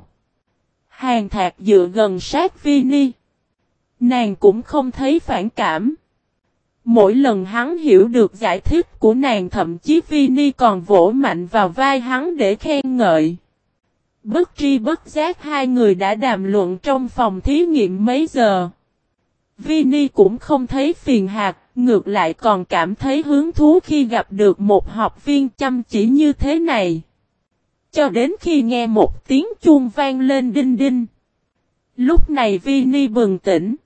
Hàn Thạc dựa gần sát Vini. Nàng cũng không thấy phản cảm. Mỗi lần hắn hiểu được giải thích của nàng, thậm chí Vini còn vỗ mạnh vào vai hắn để khen ngợi. Bất tri bất giác hai người đã đàm luận trong phòng thí nghiệm mấy giờ. Vini cũng không thấy phiền hà, ngược lại còn cảm thấy hứng thú khi gặp được một học viên chăm chỉ như thế này. Cho đến khi nghe một tiếng chuông vang lên đinh đinh. Lúc này Vini bừng tỉnh.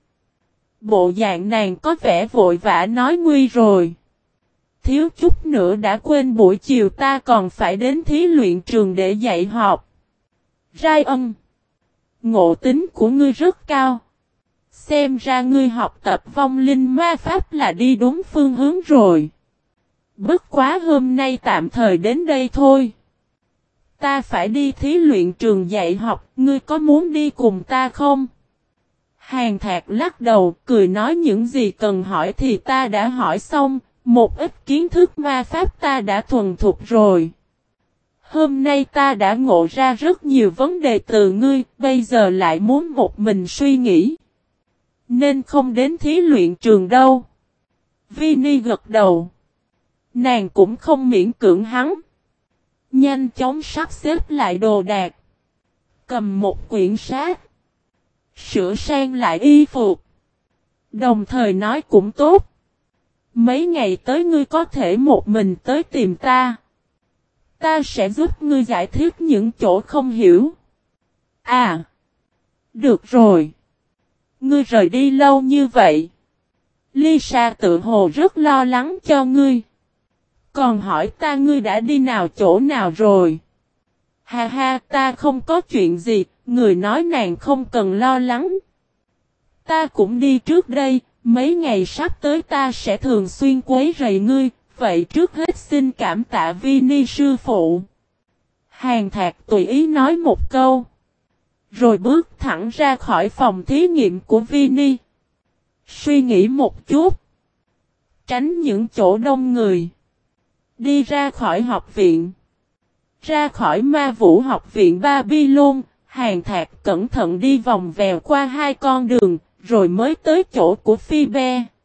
Bộ dạng nàng có vẻ vội vã nói nguy rồi. Thiếu chút nữa đã quên buổi chiều ta còn phải đến thí luyện trường để dạy học. Ryan, ngộ tính của ngươi rất cao. Xem ra ngươi học tập vong linh ma pháp là đi đúng phương hướng rồi. Bất quá hôm nay tạm thời đến đây thôi. Ta phải đi thí luyện trường dạy học, ngươi có muốn đi cùng ta không? Hàn Thạc lắc đầu, cười nói những gì cần hỏi thì ta đã hỏi xong, một ít kiến thức ma pháp ta đã thuần thục rồi. Hôm nay ta đã ngộ ra rất nhiều vấn đề từ ngươi, bây giờ lại muốn một mình suy nghĩ. Nên không đến thí luyện trường đâu. Vini gật đầu. Nàng cũng không miễn cưỡng hắn. Nhanh chóng sắp xếp lại đồ đạc. Cầm một quyển sách. Sửa sang lại y phục. Đồng thời nói cũng tốt. Mấy ngày tới ngươi có thể một mình tới tìm ta. Ta sẽ giúp ngươi giải thích những chỗ không hiểu. À. Được rồi. Ngươi rời đi lâu như vậy. Lisa tự hồ rất lo lắng cho ngươi. Còn hỏi ta ngươi đã đi nào chỗ nào rồi. Ha ha, ta không có chuyện gì, người nói nàng không cần lo lắng. Ta cũng đi trước đây, mấy ngày sắp tới ta sẽ thường xuyên quấy rầy ngươi, vậy trước hết xin cảm tạ Vini sư phụ. Hàn Thạc tùy ý nói một câu. Rồi bước thẳng ra khỏi phòng thí nghiệm của Vini. Suy nghĩ một chút. Tránh những chỗ đông người. Đi ra khỏi học viện. Ra khỏi ma vũ học viện Babylon, Hàn Thạc cẩn thận đi vòng vèo qua hai con đường, rồi mới tới chỗ của Phoebe.